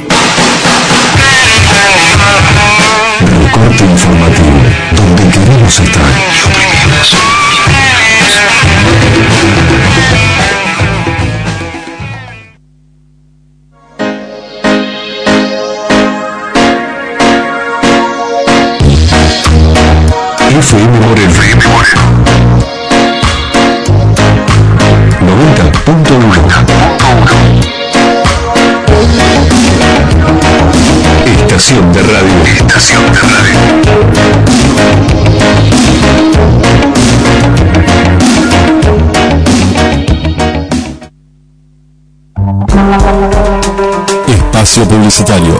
Recorte informativo, donde queremos estar. FM Morel. 90.1. Estación de radio. Estación de radio. publicitario.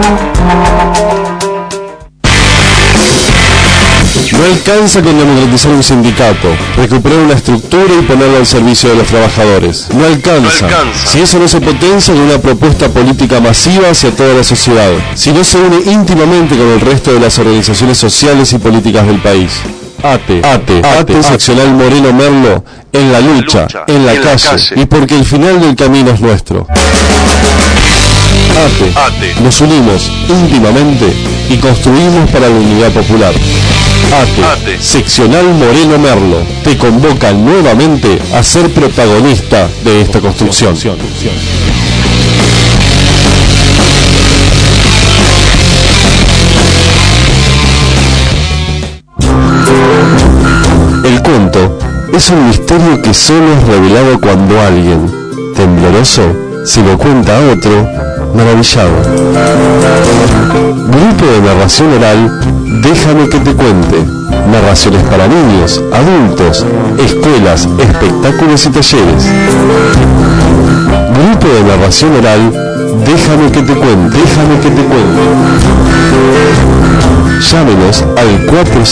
No alcanza con democratizar un sindicato, recuperar una estructura y ponerla al servicio de los trabajadores. No alcanza. Si eso no se potencia con una propuesta política masiva hacia toda la sociedad, si no se une íntimamente con el resto de las organizaciones sociales y políticas del país. ATE, seccional Moreno Merlo, en la lucha, en la calle, y porque el final del camino es nuestro. ATE, nos unimos íntimamente y construimos para la unidad popular. ATE, seccional Moreno Merlo, te convoca nuevamente a ser protagonista de esta construcción. El cuento es un misterio que solo es revelado cuando alguien, tembloroso, se lo cuenta a otro, maravillado. Grupo de narración oral, déjame que te cuente. Narraciones para niños, adultos, escuelas, espectáculos y talleres. Grupo de narración oral, déjame que te cuente. Llámenos al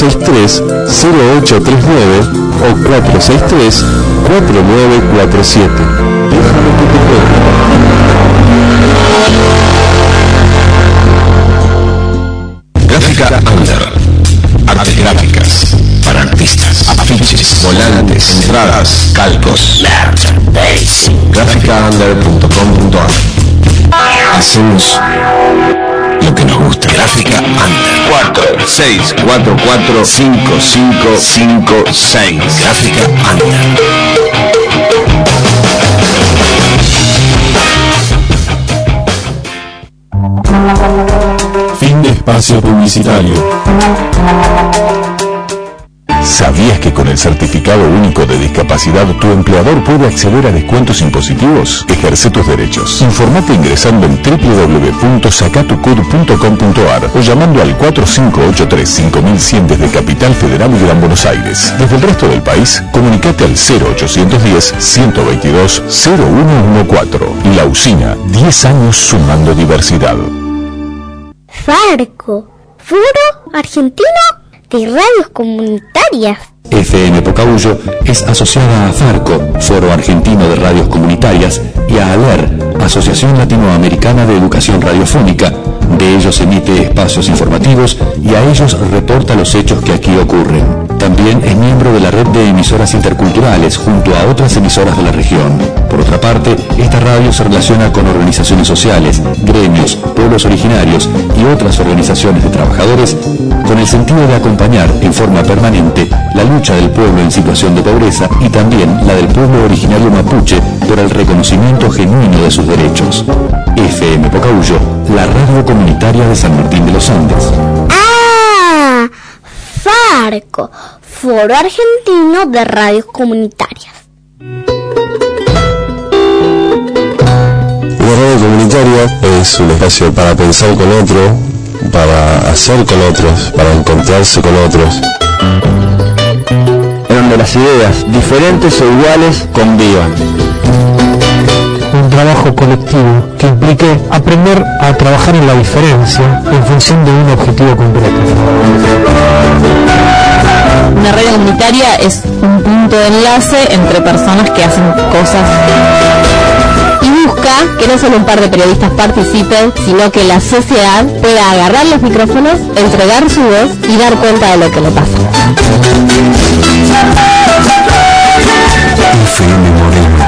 463-0839 o 463-4947. Déjame que te cuente. Gráfica Under. Artes gráficas para artistas, afiches, volantes, entradas, calcos. Gráficaunder.com.ar. Hacemos lo que nos gusta. Gráfica Under. 46445556. Gráfica Under. Fin de espacio publicitario. ¿Sabías que con el Certificado Único de Discapacidad tu empleador puede acceder a descuentos impositivos? Ejerce tus derechos. Informate ingresando en www.sacatucud.com.ar o llamando al 4583-5100 desde Capital Federal y Gran Buenos Aires. Desde el resto del país, comunicate al 0810-122-0114. La Usina, 10 años sumando diversidad. Farco, Foro Argentino de Radios Comunitarias. FM Pocahuyo es asociada a Farco, Foro Argentino de Radios Comunitarias, y a ALER, Asociación Latinoamericana de Educación Radiofónica. De ellos emite espacios informativos y a ellos reporta los hechos que aquí ocurren. También es miembro de la red de emisoras interculturales junto a otras emisoras de la región. Por otra parte, esta radio se relaciona con organizaciones sociales, gremios, pueblos originarios y otras organizaciones de trabajadores con el sentido de acompañar en forma permanente la lucha del pueblo en situación de pobreza y también la del pueblo originario mapuche por el reconocimiento genuino de sus derechos. FM Pocahuyo, la radio comunitaria de San Martín de los Andes. ¡Ah! Farco, Foro Argentino de Radios Comunitarias. Una radio comunitaria es un espacio para pensar con otro, para hacer con otros, para encontrarse con otros. En donde las ideas, diferentes o iguales, convivan. Un trabajo colectivo que implique aprender a trabajar en la diferencia en función de un objetivo concreto. Una radio comunitaria es un punto de enlace entre personas que hacen cosas y busca que no solo un par de periodistas participen, sino que la sociedad pueda agarrar los micrófonos, entregar su voz y dar cuenta de lo que le pasa. FM Moreno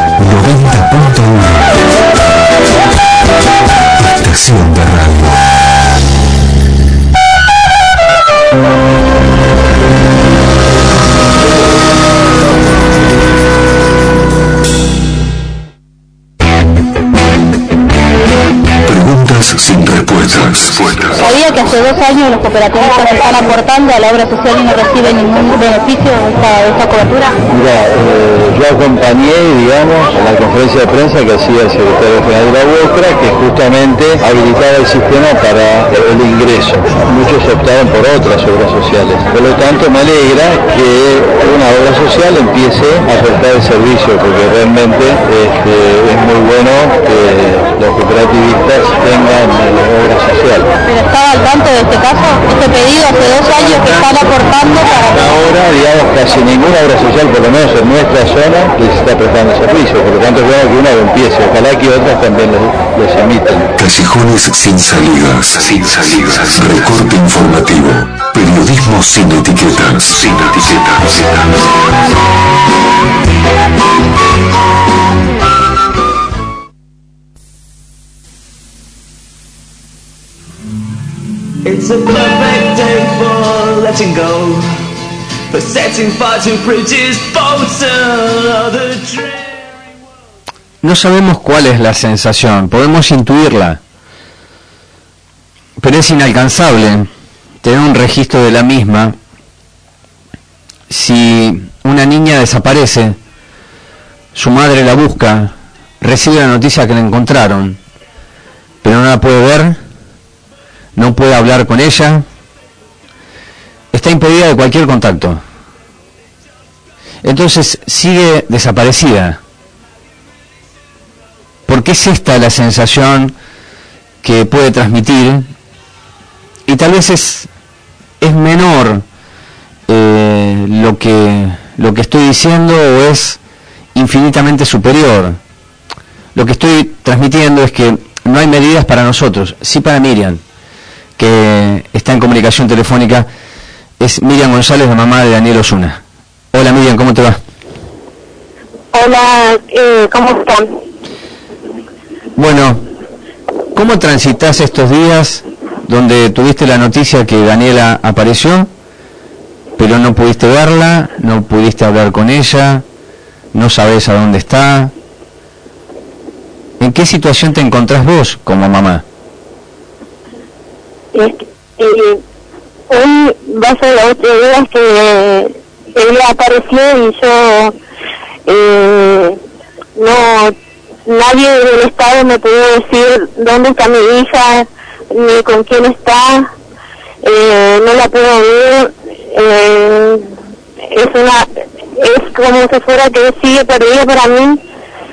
90.1. Estación de radio. Preguntas sin respuestas. ¿Sabía que hace 2 años los cooperativistas están aportando a la obra social y no reciben ningún beneficio de esta cobertura? Mira, yo acompañé, digamos, a la conferencia de prensa que hacía el secretario general de la UOCRA, que justamente habilitaba el sistema para el ingreso. Muchos optaron por otras obras sociales. Por lo tanto, me alegra que una obra social empiece a prestar el servicio, porque realmente es muy bueno que los cooperativistas tengan obra social. ¿Pero estaba al tanto de este caso? Este pedido hace 2 años que están aportando para... Ahora, digamos, casi ninguna obra social, por lo menos en nuestra zona, les está prestando servicio. Por lo tanto, es bueno que una lo empiece. Ojalá que otras también los imiten. Callejones sin salidas. Sin salidas. Recorte informativo. Periodismo sin etiquetas. Sin etiquetas. It's a perfect day for letting go, for setting fire to bridges, boats and other dreams. No sabemos cuál es la sensación, podemos intuirla, pero es inalcanzable tener un registro de la misma. Si una niña desaparece, su madre la busca, recibe la noticia que la encontraron, pero no la puede ver, no puede hablar con ella, está impedida de cualquier contacto. Entonces sigue desaparecida. Porque es esta la sensación que puede transmitir, y tal vez es menor lo que estoy diciendo, o es infinitamente superior. Lo que estoy transmitiendo es que no hay medidas para nosotros, sí para Miriam, que está en comunicación telefónica. Es Miriam González, la mamá de Daniel Osuna. Hola Miriam, ¿cómo te va? Hola, ¿cómo están? Bueno, ¿cómo transitas estos días donde tuviste la noticia que Daniela apareció, pero no pudiste verla, no pudiste hablar con ella, no sabes a dónde está? ¿En qué situación te encontrás vos como mamá? Hoy va a ser los 8 días que ella apareció y yo nadie del Estado me pudo decir dónde está mi hija, ni con quién está, no la puedo ver, es como si fuera que sigue perdida para mí,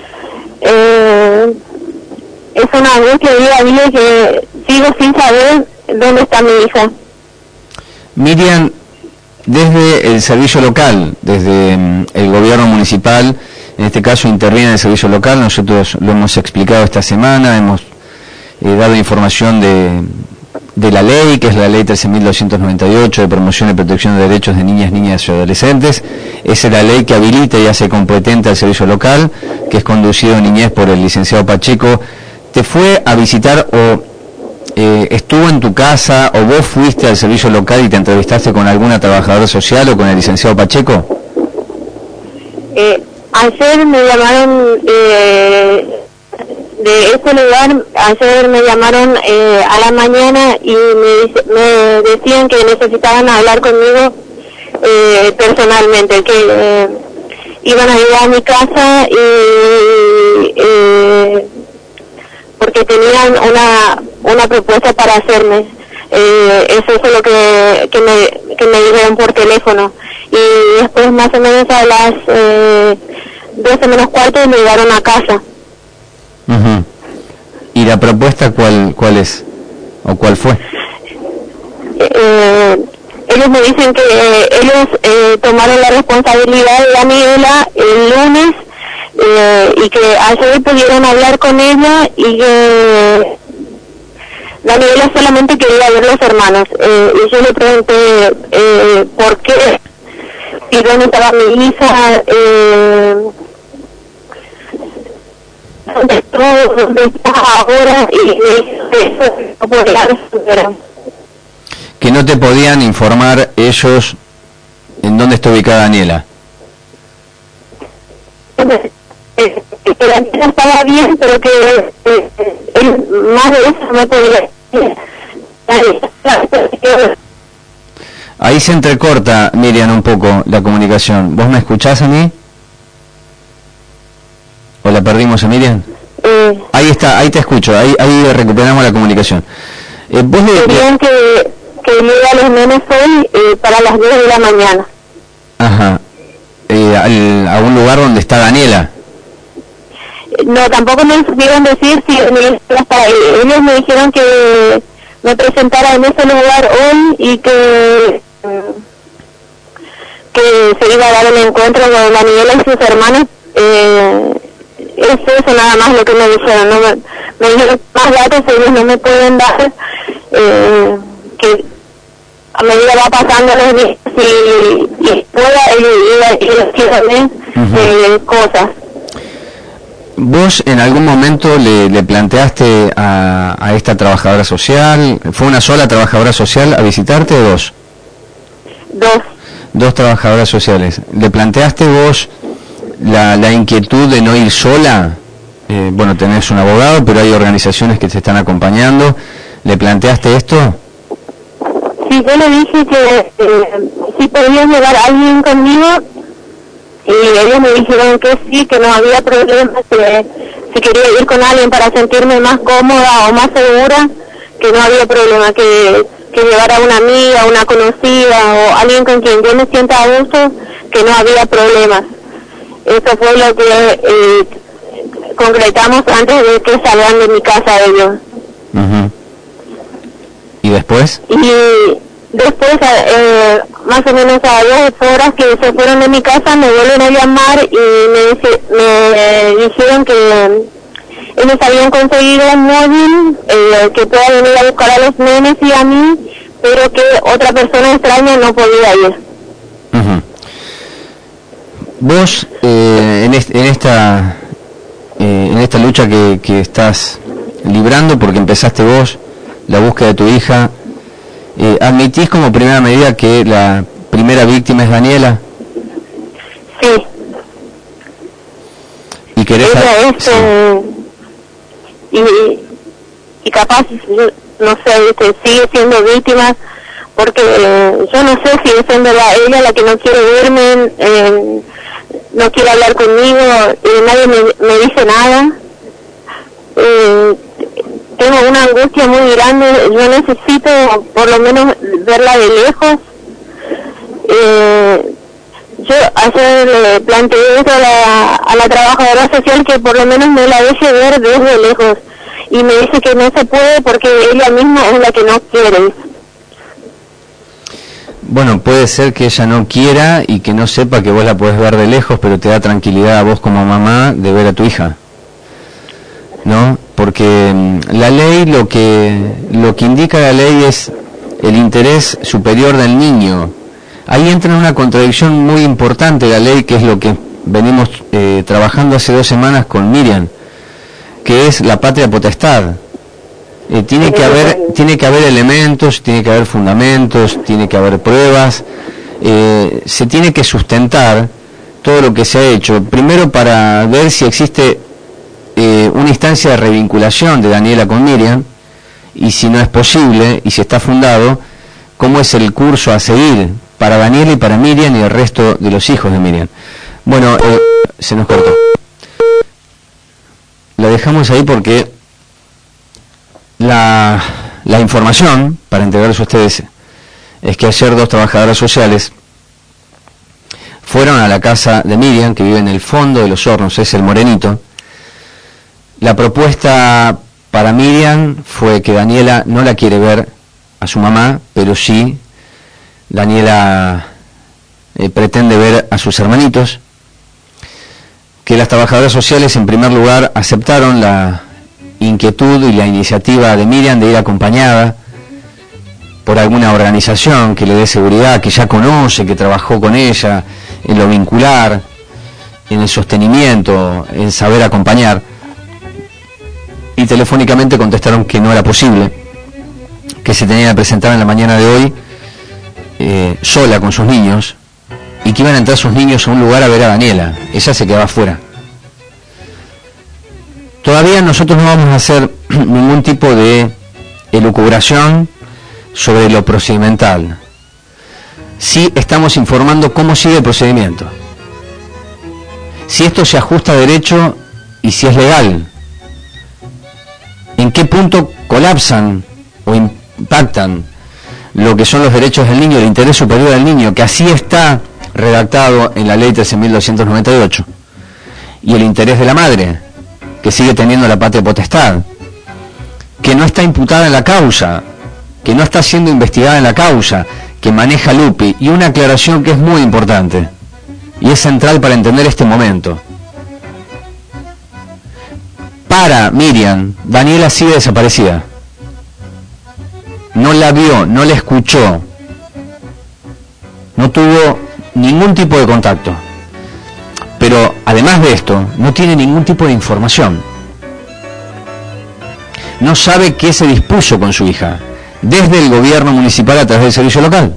es una angustia día a día que sigo sin saber dónde está mi hija. Miriam, desde el servicio local, desde el gobierno municipal, en este caso interviene el servicio local, nosotros lo hemos explicado esta semana, hemos dado información de la ley, que es la ley 13.298 de promoción y protección de derechos de niñas, niñas y adolescentes. Esa es la ley que habilita y hace competente al servicio local, que es conducido en niñez por el licenciado Pacheco. ¿Te fue a visitar o estuvo en tu casa, o vos fuiste al servicio local y te entrevistaste con alguna trabajadora social o con el licenciado Pacheco? Ayer me llamaron de ese lugar, ayer me llamaron a la mañana y me decían que necesitaban hablar conmigo personalmente, que iban a llegar a mi casa y porque tenían una propuesta para hacerme. Eso es lo que me dijeron por teléfono, y después más o menos a las 12 menos cuarto me llegaron a casa. Uh-huh. ¿Y la propuesta cuál es? ¿O cuál fue? Ellos me dicen que ellos tomaron la responsabilidad de Daniela el lunes, y que ayer pudieron hablar con ella, y que Daniela solamente quería ver los hermanos, y yo le pregunté por qué, y dónde estaba mi hija, dónde está ahora, y eso no podía responder. Que no te podían informar ellos en dónde está ubicada Daniela. Que Daniela estaba bien, pero que más de eso no podía. Ahí se entrecorta, Miriam, un poco la comunicación. ¿Vos me escuchás a mí? ¿O la perdimos a Miriam? Ahí está, ahí te escucho, ahí recuperamos la comunicación. Vos querían que llegue a los nenes hoy para las 10 de la mañana. Ajá. ¿A un lugar donde está Daniela? No, tampoco me supieron decir si ellos me dijeron que me presentara en ese lugar hoy y que se iba a dar el encuentro con Daniela y sus hermanos. Es eso nada más lo que me dijeron. No me dijeron más datos, ellos no me pueden dar, que a medida va pasando los días y pueda ir cosas. ¿Vos en algún momento le planteaste a esta trabajadora social, fue una sola trabajadora social a visitarte o dos? Dos trabajadoras sociales. ¿Le planteaste vos la inquietud de no ir sola? Bueno, tenés un abogado, pero hay organizaciones que te están acompañando. ¿Le planteaste esto? Sí, yo le dije que si podía llevar a alguien conmigo, y ellos me dijeron que sí, que no había problema, que si quería ir con alguien para sentirme más cómoda o más segura, que no había problema, que llevara a una amiga, una conocida o alguien con quien yo me sienta a gusto, que no había problemas. Eso fue lo que concretamos antes de que salgan de mi casa ellos. Uh-huh. ¿Y después? Y después, más o menos a 2 horas que se fueron de mi casa, me vuelven a llamar y me dijeron que ellos habían conseguido un móvil que pueda venir a buscar a los nenes y a mí, pero que otra persona extraña no podía ir. Uh-huh. Vos, en esta lucha que estás librando, porque empezaste vos la búsqueda de tu hija, ¿admitís como primera medida que la primera víctima es Daniela? Sí. ¿Y querés y capaz, no sé, sigue siendo víctima, porque yo no sé si es siendo ella la que no quiere verme, no quiere hablar conmigo, nadie me dice nada. Tengo una angustia muy grande, yo necesito por lo menos verla de lejos. Yo ayer le planteé eso a la trabajadora social, que por lo menos me la deje ver desde lejos, y me dice que no se puede porque ella misma es la que no quiere. Bueno, puede ser que ella no quiera y que no sepa que vos la podés ver de lejos, pero te da tranquilidad a vos como mamá de ver a tu hija, ¿no? Porque la ley, lo que indica la ley es el interés superior del niño. Ahí entra en una contradicción muy importante la ley, que es lo que venimos trabajando hace 2 semanas con Miriam, que es la patria potestad. Tiene que haber elementos, tiene que haber fundamentos, tiene que haber pruebas, se tiene que sustentar todo lo que se ha hecho, primero para ver si existe una instancia de revinculación de Daniela con Miriam, y si no es posible y si está fundado, cómo es el curso a seguir para Daniela y para Miriam y el resto de los hijos de Miriam. Bueno, se nos cortó. Lo dejamos ahí porque la información, para entregarles a ustedes, es que ayer 2 trabajadoras sociales fueron a la casa de Miriam, que vive en el fondo de los hornos, es el Morenito. La propuesta para Miriam fue que Daniela no la quiere ver a su mamá, pero sí Daniela pretende ver a sus hermanitos, que las trabajadoras sociales en primer lugar aceptaron la inquietud y la iniciativa de Miriam de ir acompañada por alguna organización que le dé seguridad, que ya conoce, que trabajó con ella en lo vincular, en el sostenimiento, en saber acompañar, y telefónicamente contestaron que no era posible, que se tenía que presentar en la mañana de hoy sola con sus niños, y que iban a entrar sus niños a un lugar a ver a Daniela. Ella se quedaba afuera. Todavía nosotros no vamos a hacer ningún tipo de elucubración sobre lo procedimental. Sí estamos informando cómo sigue el procedimiento. Si esto se ajusta a derecho y si es legal. ¿En qué punto colapsan o impactan lo que son los derechos del niño, el interés superior del niño, que así está redactado en la ley 13.298, y el interés de la madre, que sigue teniendo la patria potestad, que no está imputada en la causa, que no está siendo investigada en la causa, que maneja Lupi? Y una aclaración que es muy importante y es central para entender este momento. Para Miriam, Daniela sigue desaparecida. No la vio, no la escuchó, no tuvo ningún tipo de contacto. Pero además de esto, no tiene ningún tipo de información. No sabe qué se dispuso con su hija desde el gobierno municipal a través del servicio local.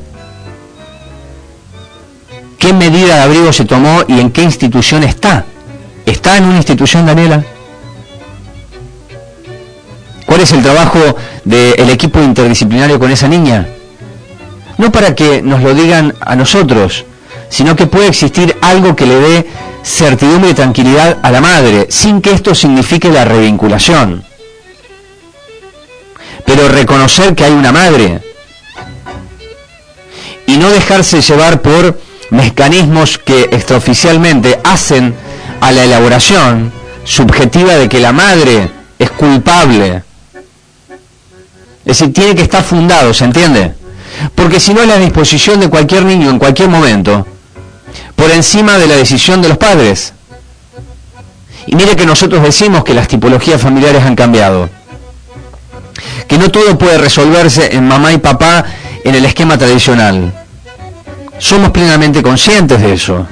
¿Qué medida de abrigo se tomó y en qué institución está? ¿Está en una institución, Daniela? ¿Cuál es el trabajo del equipo interdisciplinario con esa niña? No para que nos lo digan a nosotros, sino que puede existir algo que le dé certidumbre y tranquilidad a la madre, sin que esto signifique la revinculación. Pero reconocer que hay una madre y no dejarse llevar por mecanismos que extraoficialmente hacen a la elaboración subjetiva de que la madre es culpable. Es decir, tiene que estar fundado, ¿se entiende? Porque si no, es la disposición de cualquier niño en cualquier momento, por encima de la decisión de los padres. Y mire que nosotros decimos que las tipologías familiares han cambiado, que no todo puede resolverse en mamá y papá en el esquema tradicional. Somos plenamente conscientes de eso.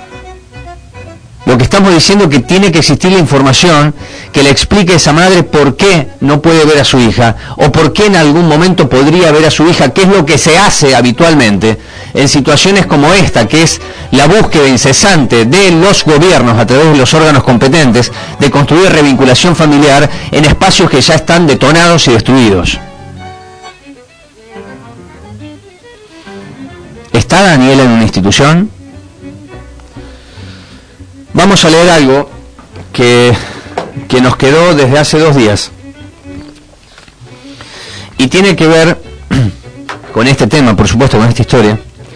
Lo que estamos diciendo es que tiene que existir la información que le explique a esa madre por qué no puede ver a su hija, o por qué en algún momento podría ver a su hija, que es lo que se hace habitualmente en situaciones como esta, que es la búsqueda incesante de los gobiernos a través de los órganos competentes de construir revinculación familiar en espacios que ya están detonados y destruidos. ¿Está Daniela en una institución? Vamos a leer algo que nos quedó desde hace 2 días y tiene que ver con este tema, por supuesto, con esta historia,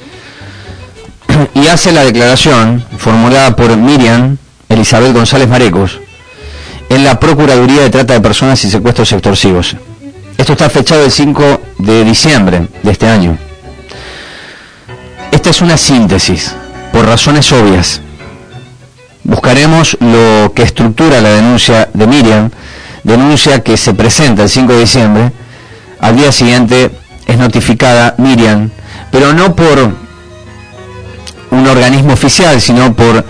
y hace la declaración formulada por Miriam Elizabeth González Marecos en la Procuraduría de Trata de Personas y Secuestros Extorsivos. Esto está fechado el 5 de diciembre de este año. Esta es una síntesis, por razones obvias. Buscaremos lo que estructura la denuncia de Miriam, denuncia que se presenta el 5 de diciembre. Al día siguiente es notificada Miriam, pero no por un organismo oficial, sino por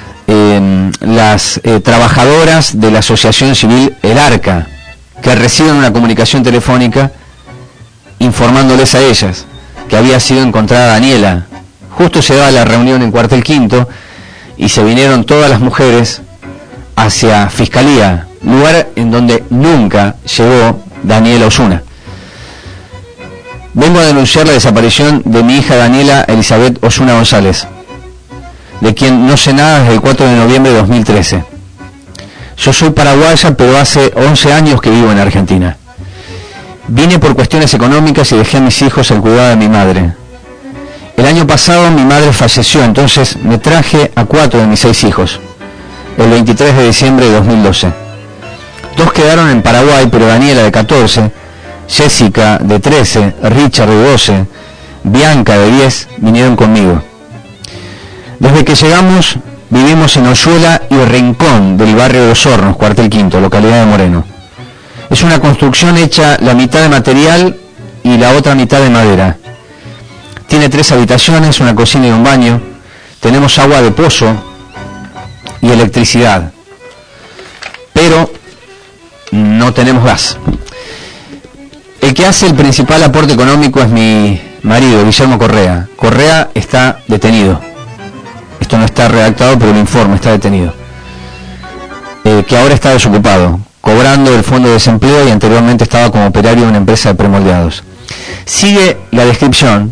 las trabajadoras de la Asociación Civil El Arca, que reciben una comunicación telefónica informándoles a ellas que había sido encontrada Daniela. Justo se daba la reunión en Cuartel Quinto y se vinieron todas las mujeres hacia Fiscalía, lugar en donde nunca llegó Daniela Osuna. Vengo a denunciar la desaparición de mi hija Daniela Elizabeth Osuna González, de quien no sé nada desde el 4 de noviembre de 2013. Yo soy paraguaya, pero hace 11 años que vivo en Argentina. Vine por cuestiones económicas y dejé a mis hijos al cuidado de mi madre. El año pasado mi madre falleció, entonces me traje a 4 de mis 6 hijos, el 23 de diciembre de 2012. 2 quedaron en Paraguay, pero Daniela, de 14, Jessica, de 13, Richard, de 12, Bianca, de 10, vinieron conmigo. Desde que llegamos, vivimos en Oyuela y Rincón del barrio de Los Hornos, Cuartel Quinto, localidad de Moreno. Es una construcción hecha la mitad de material y la otra mitad de madera. Tiene 3 habitaciones, una cocina y un baño. Tenemos agua de pozo y electricidad, pero no tenemos gas. El que hace el principal aporte económico es mi marido, Guillermo Correa. Correa está detenido. Esto no está redactado, pero el informe está detenido. Que ahora está desocupado, cobrando el fondo de desempleo, y anteriormente estaba como operario de una empresa de premoldeados. Sigue la descripción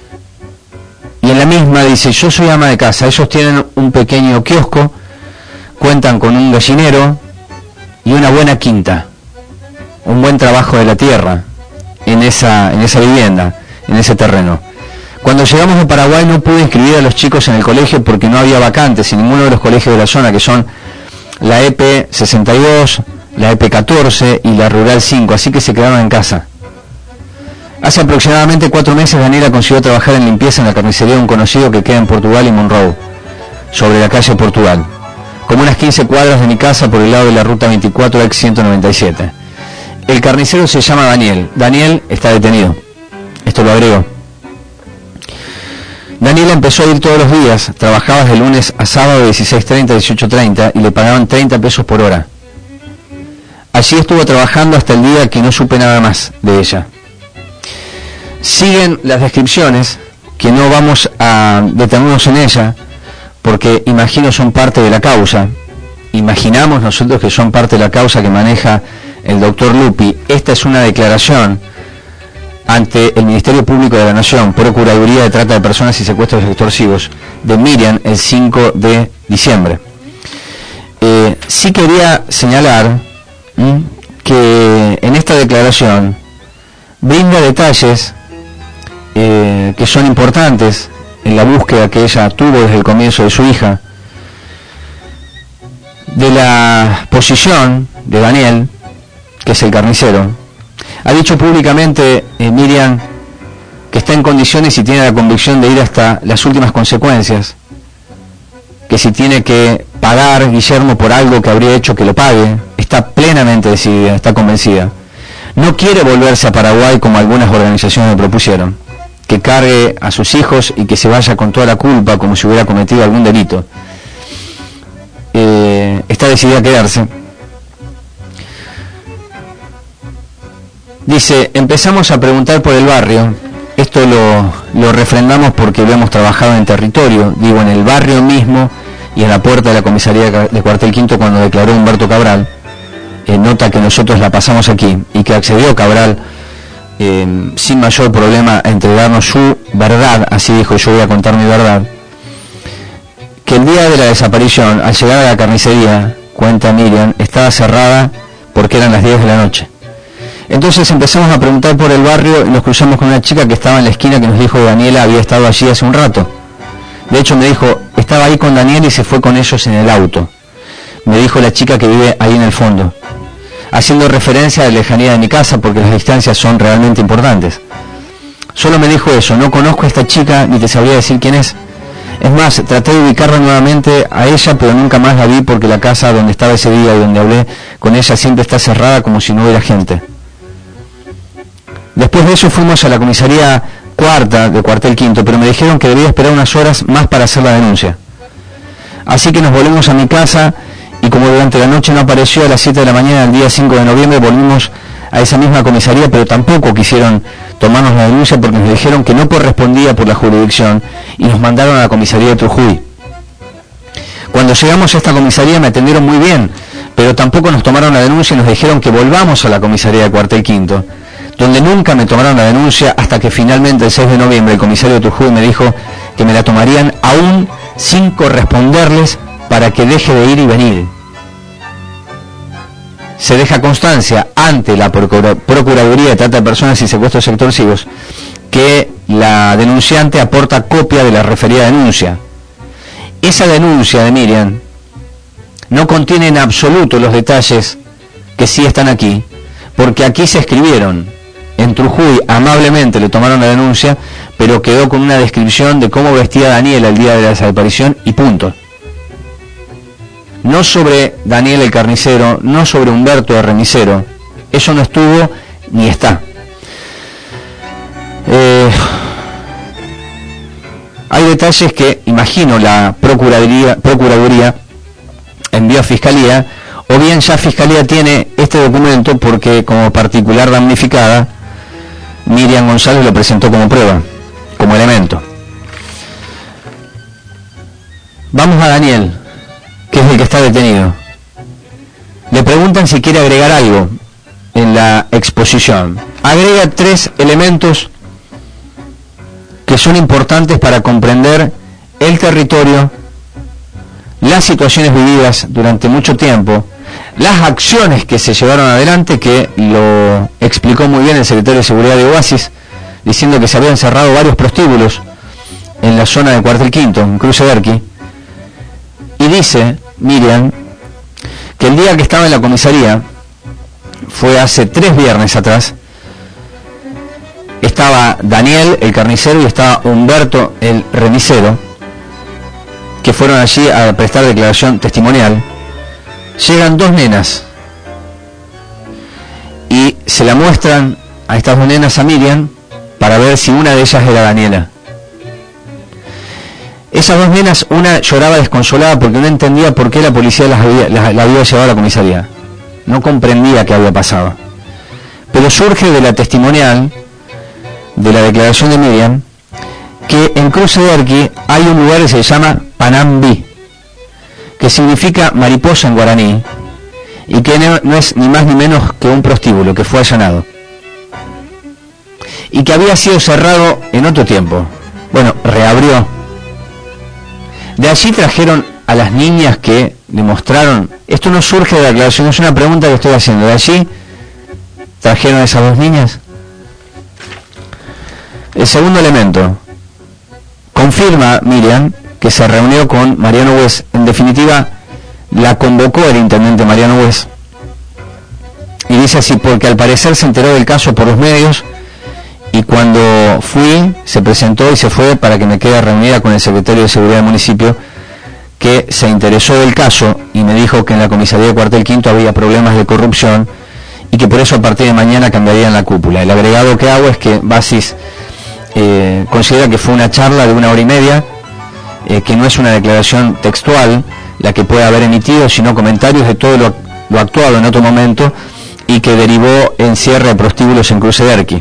y en la misma dice: yo soy ama de casa. Ellos tienen un pequeño kiosco cuentan con un gallinero y una buena quinta, un buen trabajo de la tierra en esa vivienda, en ese terreno. Cuando llegamos a Paraguay no pude inscribir a los chicos en el colegio porque no había vacantes en ninguno de los colegios de la zona, que son la EP 62, la EP 14 y la Rural 5, así que se quedaron en casa. Hace aproximadamente 4 meses Daniela consiguió trabajar en limpieza en la carnicería de un conocido que queda en Portugal y Monroe, sobre la calle Portugal, como unas 15 cuadras de mi casa por el lado de la ruta 24 ex 197. El carnicero se llama Daniel. Daniel está detenido. Esto lo agrego. Daniela empezó a ir todos los días, trabajaba de lunes a sábado de 16:30 a 18:30 y le pagaban 30 pesos por hora. Allí estuvo trabajando hasta el día que no supe nada más de ella. Siguen las descripciones, que no vamos a detenernos en ella, porque imagino son parte de la causa. Imaginamos nosotros que son parte de la causa que maneja el doctor Lupi. Esta es una declaración ante el Ministerio Público de la Nación, Procuraduría de Trata de Personas y Secuestros Extorsivos, de Miriam, el 5 de diciembre. Sí quería señalar que en esta declaración brinda detalles que son importantes en la búsqueda que ella tuvo desde el comienzo de su hija, de la posición de Daniel, que es el carnicero. Ha dicho públicamente Miriam que está en condiciones y tiene la convicción de ir hasta las últimas consecuencias, que si tiene que pagar Guillermo por algo que habría hecho, que lo pague. Está plenamente decidida, está convencida. No quiere volverse a Paraguay como algunas organizaciones le propusieron, que cargue a sus hijos y que se vaya con toda la culpa como si hubiera cometido algún delito. Está decidida a quedarse. Dice, empezamos a preguntar por el barrio. Esto lo refrendamos porque lo hemos trabajado en territorio, digo, en el barrio mismo y en la puerta de la comisaría de Cuartel Quinto cuando declaró Humberto Cabral. Nota que nosotros la pasamos aquí y que accedió Cabral sin mayor problema a entregarnos su verdad. Así dijo, yo voy a contar mi verdad. Que el día de la desaparición, al llegar a la carnicería, cuenta Miriam, estaba cerrada porque eran las 10 de la noche. Entonces empezamos a preguntar por el barrio y nos cruzamos con una chica que estaba en la esquina que nos dijo que Daniela había estado allí hace un rato. De hecho me dijo, estaba ahí con Daniela y se fue con ellos en el auto. Me dijo la chica que vive ahí en el fondo, haciendo referencia a la lejanía de mi casa porque las distancias son realmente importantes. Solo me dijo eso, no conozco a esta chica ni te sabría decir quién es. Es más, traté de ubicarla nuevamente a ella, pero nunca más la vi porque la casa donde estaba ese día y donde hablé con ella siempre está cerrada como si no hubiera gente. Después de eso fuimos a la comisaría cuarta de Cuartel Quinto, pero me dijeron que debía esperar unas horas más para hacer la denuncia. Así que nos volvimos a mi casa y como durante la noche no apareció, a las 7 de la mañana del día 5 de noviembre volvimos a esa misma comisaría, pero tampoco quisieron tomarnos la denuncia porque nos dijeron que no correspondía por la jurisdicción y nos mandaron a la comisaría de Trujuy. Cuando llegamos a esta comisaría me atendieron muy bien, pero tampoco nos tomaron la denuncia y nos dijeron que volvamos a la comisaría de Cuartel Quinto, donde nunca me tomaron la denuncia hasta que finalmente el 6 de noviembre el comisario de Trujuy me dijo que me la tomarían aún sin corresponderles para que deje de ir y venir. Se deja constancia ante la Procuraduría de Trata de Personas y Secuestros Extorsivos que la denunciante aporta copia de la referida denuncia. Esa denuncia de Miriam no contiene en absoluto los detalles que sí están aquí, porque aquí se escribieron. En Trujuy amablemente le tomaron la denuncia, pero quedó con una descripción de cómo vestía Daniela el día de la desaparición y punto. No sobre Daniel el carnicero, no sobre Humberto el remisero. Eso no estuvo ni está. Hay detalles que, imagino, la Procuraduría envió a Fiscalía, o bien ya Fiscalía tiene este documento porque como particular damnificada, Miriam González lo presentó como prueba, como elemento. Vamos a Daniel, que es el que está detenido. Le preguntan si quiere agregar algo en la exposición. Agrega 3 elementos que son importantes para comprender el territorio, las situaciones vividas durante mucho tiempo, las acciones que se llevaron adelante, que lo explicó muy bien el secretario de Seguridad de Oasis, diciendo que se habían cerrado varios prostíbulos en la zona de Cuartel Quinto, en Cruce Derqui, y dice Miriam que el día que estaba en la comisaría, fue hace 3 viernes atrás, estaba Daniel, el carnicero, y estaba Humberto, el remisero, que fueron allí a prestar declaración testimonial. Llegan 2 nenas y se la muestran a estas 2 nenas a Miriam para ver si una de ellas era Daniela. Esas 2 nenas, una lloraba desconsolada porque no entendía por qué la policía la había llevado a la comisaría. No comprendía qué había pasado. Pero surge de la testimonial, de la declaración de Miriam, que en Cruce Derqui hay un lugar que se llama Panambi, que significa mariposa en guaraní, y que no es ni más ni menos que un prostíbulo que fue allanado, y que había sido cerrado en otro tiempo. Bueno, reabrió. De allí trajeron a las niñas que demostraron, esto no surge de la declaración, es una pregunta que estoy haciendo, de allí trajeron a esas 2 niñas. El segundo elemento, confirma Miriam que se reunió con Mariano Hues. En definitiva, la convocó el intendente Mariano Hues, y dice así: porque al parecer se enteró del caso por los medios, y cuando fui se presentó y se fue para que me quede reunida con el secretario de Seguridad del municipio, que se interesó del caso y me dijo que en la comisaría de Cuartel Quinto había problemas de corrupción y que por eso a partir de mañana cambiarían la cúpula. El agregado que hago es que Basis considera que fue una charla de 1 hora y media, que no es una declaración textual la que puede haber emitido, sino comentarios de todo lo actuado en otro momento, y que derivó en cierre de prostíbulos en Cruce Derqui.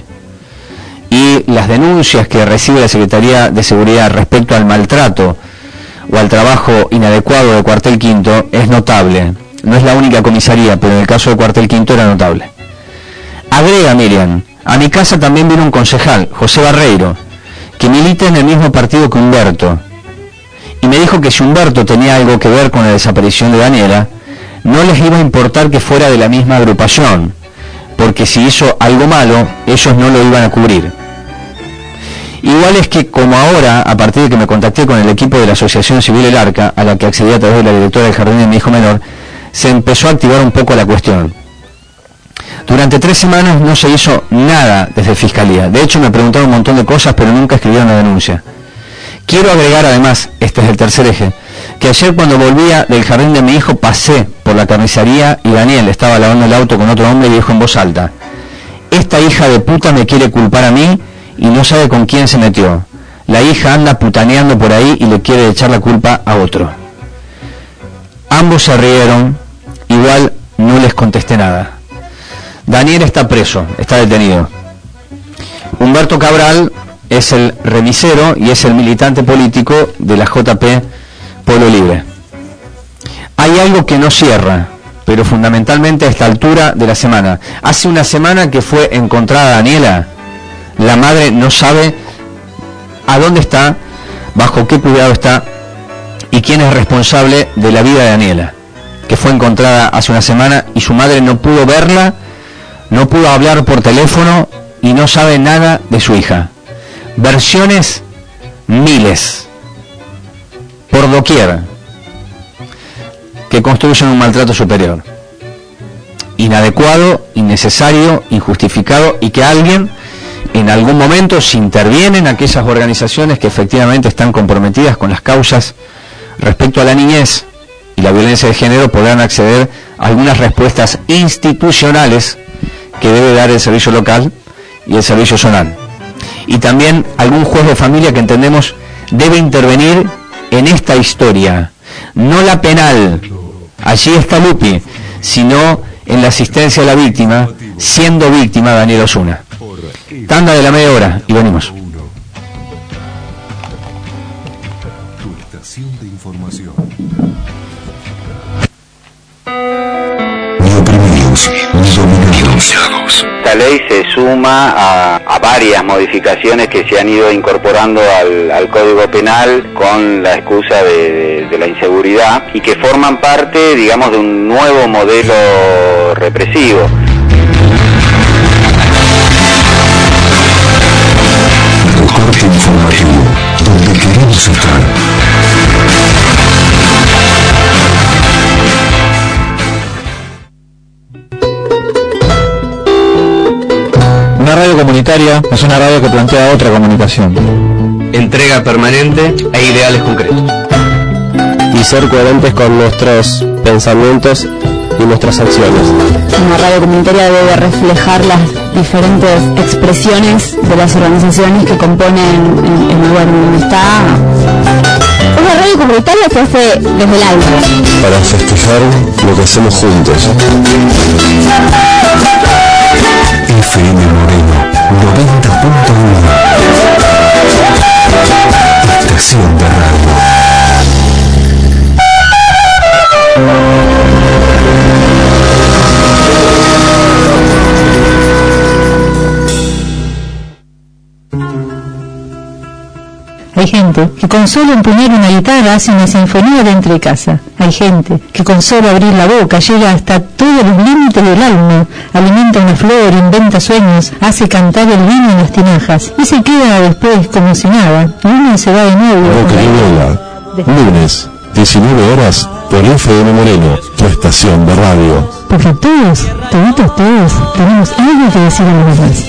Y las denuncias que recibe la Secretaría de Seguridad respecto al maltrato o al trabajo inadecuado de Cuartel Quinto es notable. No es la única comisaría, pero en el caso de Cuartel Quinto era notable. Agrega Miriam: a mi casa también vino un concejal, José Barreiro, que milita en el mismo partido que Humberto, y me dijo que si Humberto tenía algo que ver con la desaparición de Daniela, no les iba a importar que fuera de la misma agrupación, porque si hizo algo malo, ellos no lo iban a cubrir. Igual es que, como ahora, a partir de que me contacté con el equipo de la Asociación Civil El Arca, a la que accedí a través de la directora del jardín de mi hijo menor, se empezó a activar un poco la cuestión. Durante 3 semanas no se hizo nada desde Fiscalía. De hecho, me preguntaron un montón de cosas, pero nunca escribieron una denuncia. Quiero agregar además, este es el tercer eje, que ayer cuando volvía del jardín de mi hijo pasé por la carnicería y Daniel estaba lavando el auto con otro hombre y dijo en voz alta: esta hija de puta me quiere culpar a mí y no sabe con quién se metió. La hija anda putaneando por ahí y le quiere echar la culpa a otro. Ambos se rieron, igual no les contesté nada. Daniel está preso, está detenido. Humberto Cabral es el remisero y es el militante político de la JP Pueblo Libre. Hay algo que no cierra, pero fundamentalmente a esta altura de la semana. Hace una semana que fue encontrada Daniela. La madre no sabe a dónde está, bajo qué cuidado está y quién es responsable de la vida de Daniela, que fue encontrada hace una semana, y su madre no pudo verla, no pudo hablar por teléfono y no sabe nada de su hija. Versiones miles, por doquier, que construyen un maltrato superior, inadecuado, innecesario, injustificado, y que alguien en algún momento, si intervienen aquellas organizaciones que efectivamente están comprometidas con las causas respecto a la niñez y la violencia de género, podrán acceder a algunas respuestas institucionales que debe dar el servicio local y el servicio zonal. Y también algún juez de familia que entendemos debe intervenir en esta historia, no la penal, allí está Lupi, sino en la asistencia a la víctima, siendo víctima Daniel Osuna. Tanda de la media hora y venimos. Tu estación de información. Ni oprimidos, ni dominados. Esta ley se suma a varias modificaciones que se han ido incorporando al Código Penal con la excusa de la inseguridad y que forman parte, digamos, de un nuevo modelo represivo. Recorte informativo, donde queremos estar. Una radio comunitaria es una radio que plantea otra comunicación. Entrega permanente e ideales concretos. Y ser coherentes con nuestros pensamientos y nuestras acciones. Una radio comunitaria debe reflejar las diferentes expresiones de las organizaciones que componen el lugar donde está. Una radio comunitaria se hace desde el aire. Para festejar lo que hacemos juntos. FM Moreno 90.1. Estación de radio. Hay gente que con solo empuñar una guitarra hace una sinfonía dentro de casa. Hay gente que con solo abrir la boca llega hasta todos los límites del alma, alimenta una flor, inventa sueños, hace cantar el vino en las tinajas y se queda después como si nada. Y uno se va de nuevo. Lunes, 19 horas, por FM Moreno, tu estación de radio. Porque todos, tenemos algo que decir a los demás.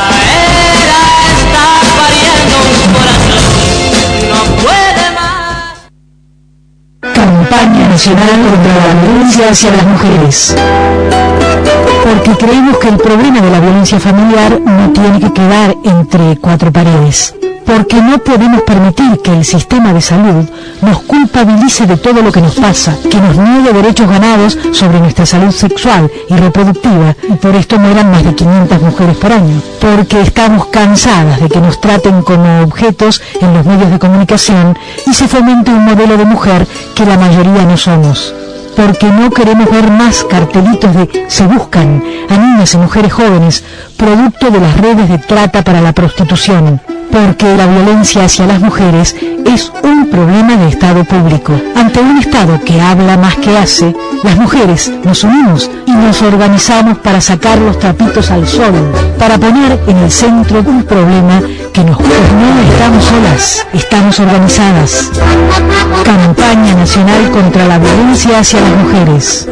Campaña nacional contra la violencia hacia las mujeres. Porque creemos que el problema de la violencia familiar no tiene que quedar entre cuatro paredes. Porque no podemos permitir que el sistema de salud nos culpabilice de todo lo que nos pasa, que nos niegue derechos ganados sobre nuestra salud sexual y reproductiva, y por esto mueran más de 500 mujeres por año. Porque estamos cansadas de que nos traten como objetos en los medios de comunicación y se fomente un modelo de mujer que la mayoría no somos. Porque no queremos ver más cartelitos de "se buscan" a niñas y mujeres jóvenes, producto de las redes de trata para la prostitución. Porque la violencia hacia las mujeres es un problema de Estado público. Ante un Estado que habla más que hace, las mujeres nos unimos y nos organizamos para sacar los trapitos al sol, para poner en el centro un problema que nos pues no estamos solas, estamos organizadas. Campaña nacional contra la violencia hacia las mujeres.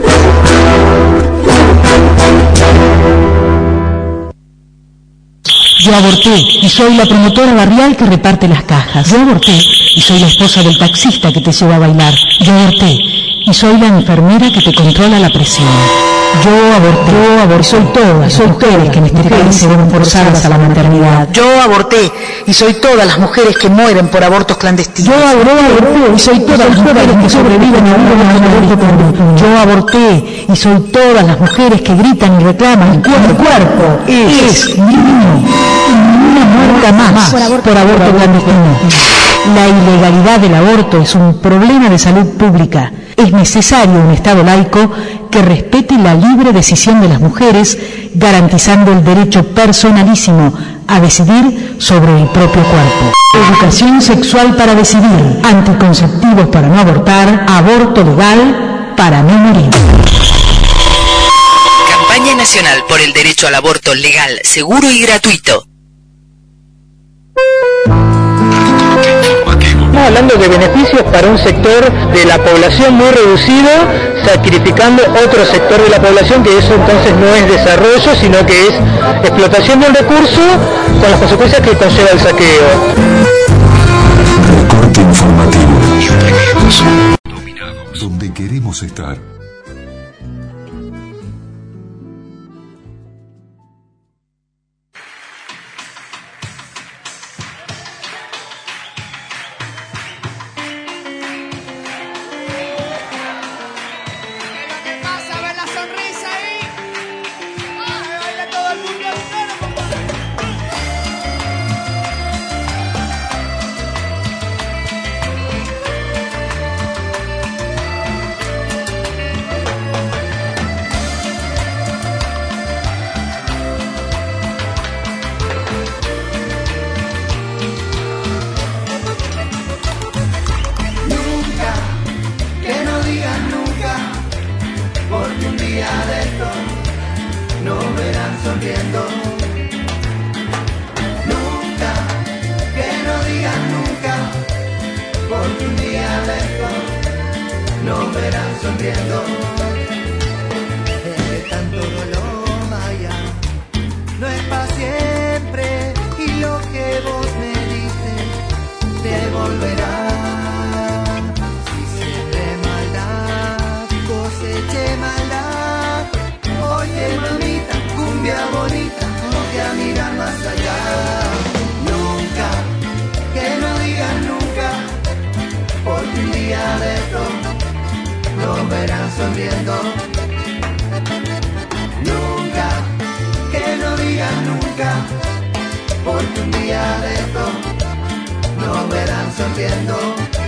Yo aborté y soy la promotora barrial que reparte las cajas. Yo aborté y soy la esposa del taxista que te lleva a bailar. Yo aborté y soy la enfermera que te controla la presión. Yo aborté, soy todas, soy mujeres que en este país se ven forzadas a la maternidad. Yo aborté y soy todas las mujeres que mueren por abortos clandestinos. Yo aborté y soy todas las mujeres que sobreviven a un aborto clandestino. Yo aborté y soy todas las mujeres que gritan y reclaman. El cuerpo es mío. Una muerta más por aborto clandestino. La ilegalidad del aborto es un problema de salud pública. Es necesario un Estado laico que respete la libre decisión de las mujeres, garantizando el derecho personalísimo a decidir sobre el propio cuerpo. Educación sexual para decidir, anticonceptivos para no abortar, aborto legal para no morir. Campaña nacional por el derecho al aborto legal, seguro y gratuito. Estamos hablando de beneficios para un sector de la población muy reducido, sacrificando otro sector de la población, que eso entonces no es desarrollo, sino que es explotación del recurso con las consecuencias que conlleva el saqueo. Recorte informativo. Donde queremos estar. porque un día de esto nos verán sonriendo. Nunca, que no digan nunca, porque un día de esto nos verán sonriendo. Es que tanto dolor vaya, no es para siempre, y lo que vos me dices te volverá. Si siempre maldad, coseche maldad. Oye mamita, cumbia bonita, no te a mirar más allá. Nunca, que no digan nunca, porque un día de esto nos verán sonriendo. Nunca, que no digan nunca, porque un día de esto nos verán sonriendo.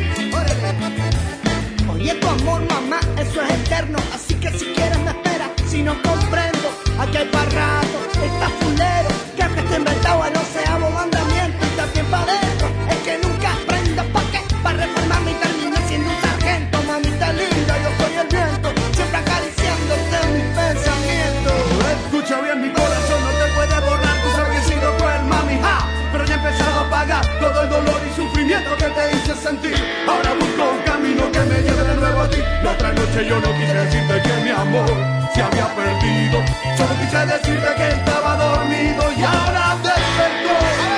Oye, tu amor, mamá, eso es eterno, así que si quieres me esperas. Si no comprendo, aquí hay para rato, está fulero, que te inventaba, no sea mandamiento, y también para adentro, es que nunca aprendo. ¿Por qué? Para reformarme y terminar siendo un sargento. Mamita linda, yo soy el viento, siempre acariciándote en mis pensamientos. Escucha bien, mi corazón no te puede borrar. Tú sabes que he sido cruel, mami, ja, pero ya he empezado a pagar todo el dolor y sufrimiento que te hice sentir. Ahora busco un camino que me lleve de nuevo a ti. La otra noche yo no quise decirte que mi amor se había perdido, solo quise decirte que estaba dormido y ahora despertó.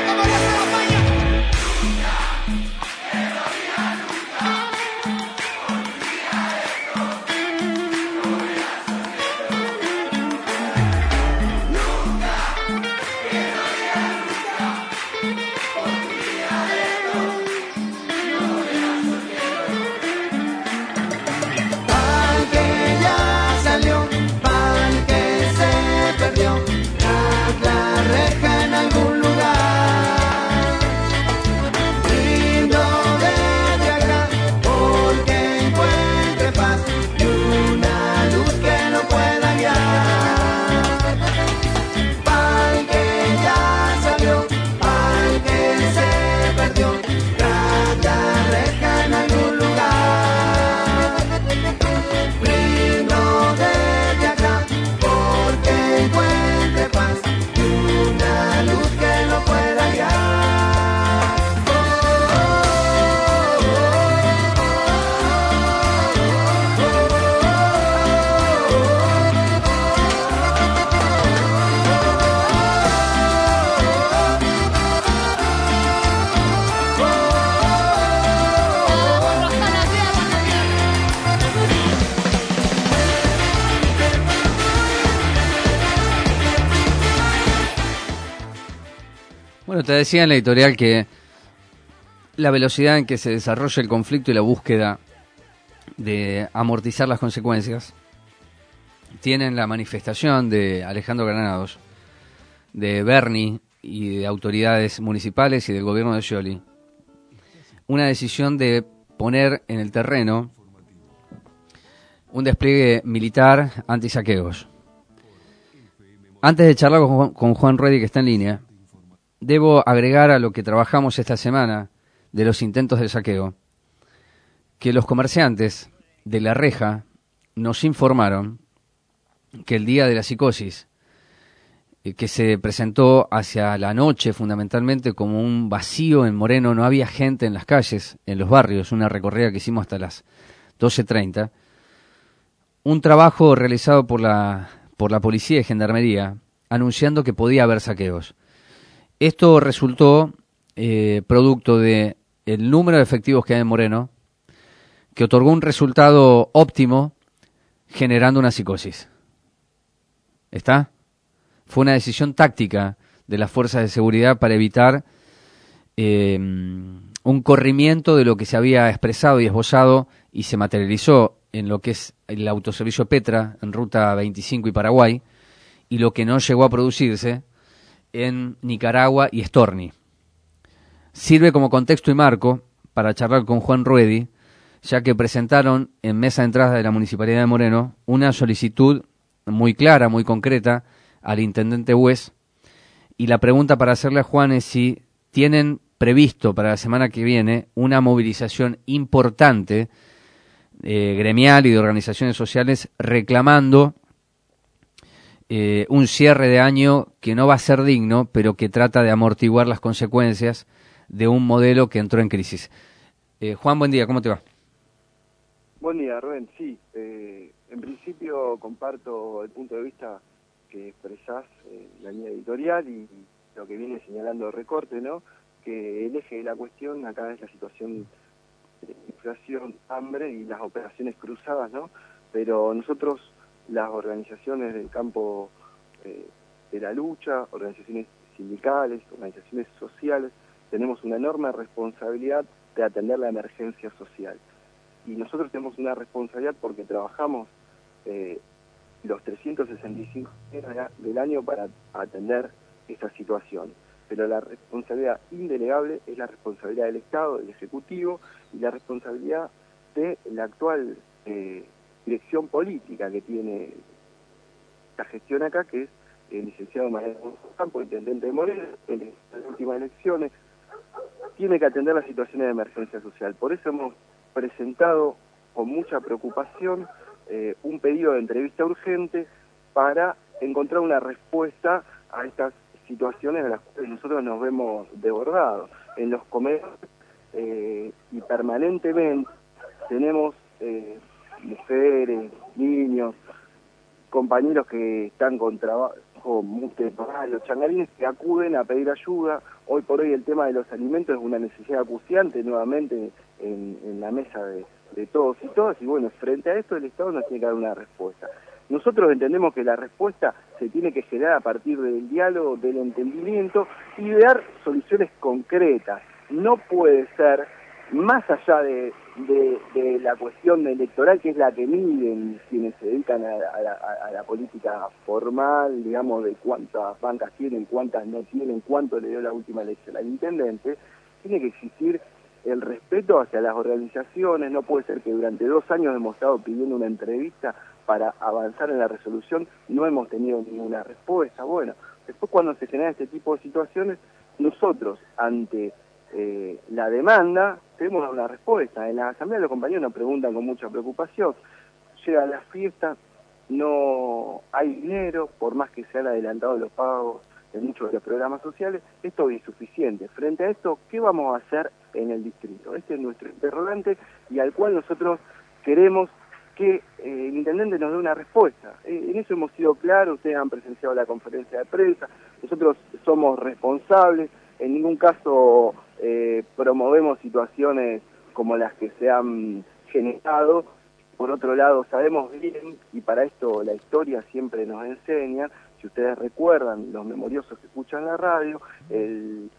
Bueno, te decía en la editorial que la velocidad en que se desarrolla el conflicto y la búsqueda de amortizar las consecuencias tienen la manifestación de Alejandro Granados, de Berni y de autoridades municipales y del gobierno de Scioli, una decisión de poner en el terreno un despliegue militar antisaqueos. Antes de charlar con Juan Ruedi, que está en línea, debo agregar a lo que trabajamos esta semana de los intentos de saqueo, que los comerciantes de La Reja nos informaron que el día de la psicosis, que se presentó hacia la noche fundamentalmente como un vacío en Moreno, no había gente en las calles, en los barrios, una recorrida que hicimos hasta las 12:30, un trabajo realizado por la policía y gendarmería anunciando que podía haber saqueos. Esto resultó producto de el número de efectivos que hay en Moreno, que otorgó un resultado óptimo generando una psicosis. ¿Está? Fue una decisión táctica de las fuerzas de seguridad para evitar un corrimiento de lo que se había expresado y esbozado y se materializó en lo que es el autoservicio Petra en Ruta 25 y Paraguay, y lo que no llegó a producirse en Nicaragua y Storni. Sirve como contexto y marco para charlar con Juan Ruedi, ya que presentaron en mesa de entrada de la Municipalidad de Moreno una solicitud muy clara, muy concreta al intendente Hues, y la pregunta para hacerle a Juan es si tienen previsto para la semana que viene una movilización importante gremial y de organizaciones sociales reclamando un cierre de año que no va a ser digno, pero que trata de amortiguar las consecuencias de un modelo que entró en crisis. Juan, buen día, ¿cómo te va? Buen día, Rubén. Sí, en principio comparto el punto de vista que expresás en la línea editorial y lo que viene señalando el recorte, ¿no? Que el eje de la cuestión acá es la situación de inflación, hambre y las operaciones cruzadas, ¿no? Pero nosotros, las organizaciones del campo de la lucha, organizaciones sindicales, organizaciones sociales, tenemos una enorme responsabilidad de atender la emergencia social. Y nosotros tenemos una responsabilidad porque trabajamos los 365 días del año para atender esa situación. Pero la responsabilidad indelegable es la responsabilidad del Estado, del Ejecutivo, y la responsabilidad de la actual dirección política que tiene la gestión acá, que es el licenciado Manuel Campo, intendente de Moreno, en las últimas elecciones, tiene que atender las situaciones de emergencia social. Por eso hemos presentado con mucha preocupación un pedido de entrevista urgente para encontrar una respuesta a estas situaciones en las cuales nosotros nos vemos desbordados. En los comedores y permanentemente tenemos mujeres, niños, compañeros que están con trabajo muy temporal, los changarines que acuden a pedir ayuda. Hoy por hoy el tema de los alimentos es una necesidad acuciante nuevamente en la mesa de todos y todas, y bueno, frente a esto el Estado nos tiene que dar una respuesta. Nosotros entendemos que la respuesta se tiene que generar a partir del diálogo, del entendimiento y de dar soluciones concretas. No puede ser, más allá de la cuestión electoral, que es la que miden quienes se dedican a la política formal, digamos, de cuántas bancas tienen, cuántas no tienen, cuánto le dio la última elección al intendente, tiene que existir el respeto hacia las organizaciones. No puede ser que durante 2 años hemos estado pidiendo una entrevista para avanzar en la resolución, no hemos tenido ninguna respuesta. Bueno, después cuando se generan este tipo de situaciones, nosotros ante la demanda tenemos una respuesta. En la asamblea los compañeros nos preguntan con mucha preocupación, llega la fiesta, no hay dinero, por más que se han adelantado los pagos de muchos de los programas sociales, esto es insuficiente. Frente a esto, ¿qué vamos a hacer en el distrito? Este es nuestro interrogante y al cual nosotros queremos que el intendente nos dé una respuesta. En eso hemos sido claros, ustedes han presenciado la conferencia de prensa, nosotros somos responsables, en ningún caso promovemos situaciones como las que se han generado. Por otro lado, sabemos bien, y para esto la historia siempre nos enseña, si ustedes recuerdan, los memoriosos que escuchan la radio, el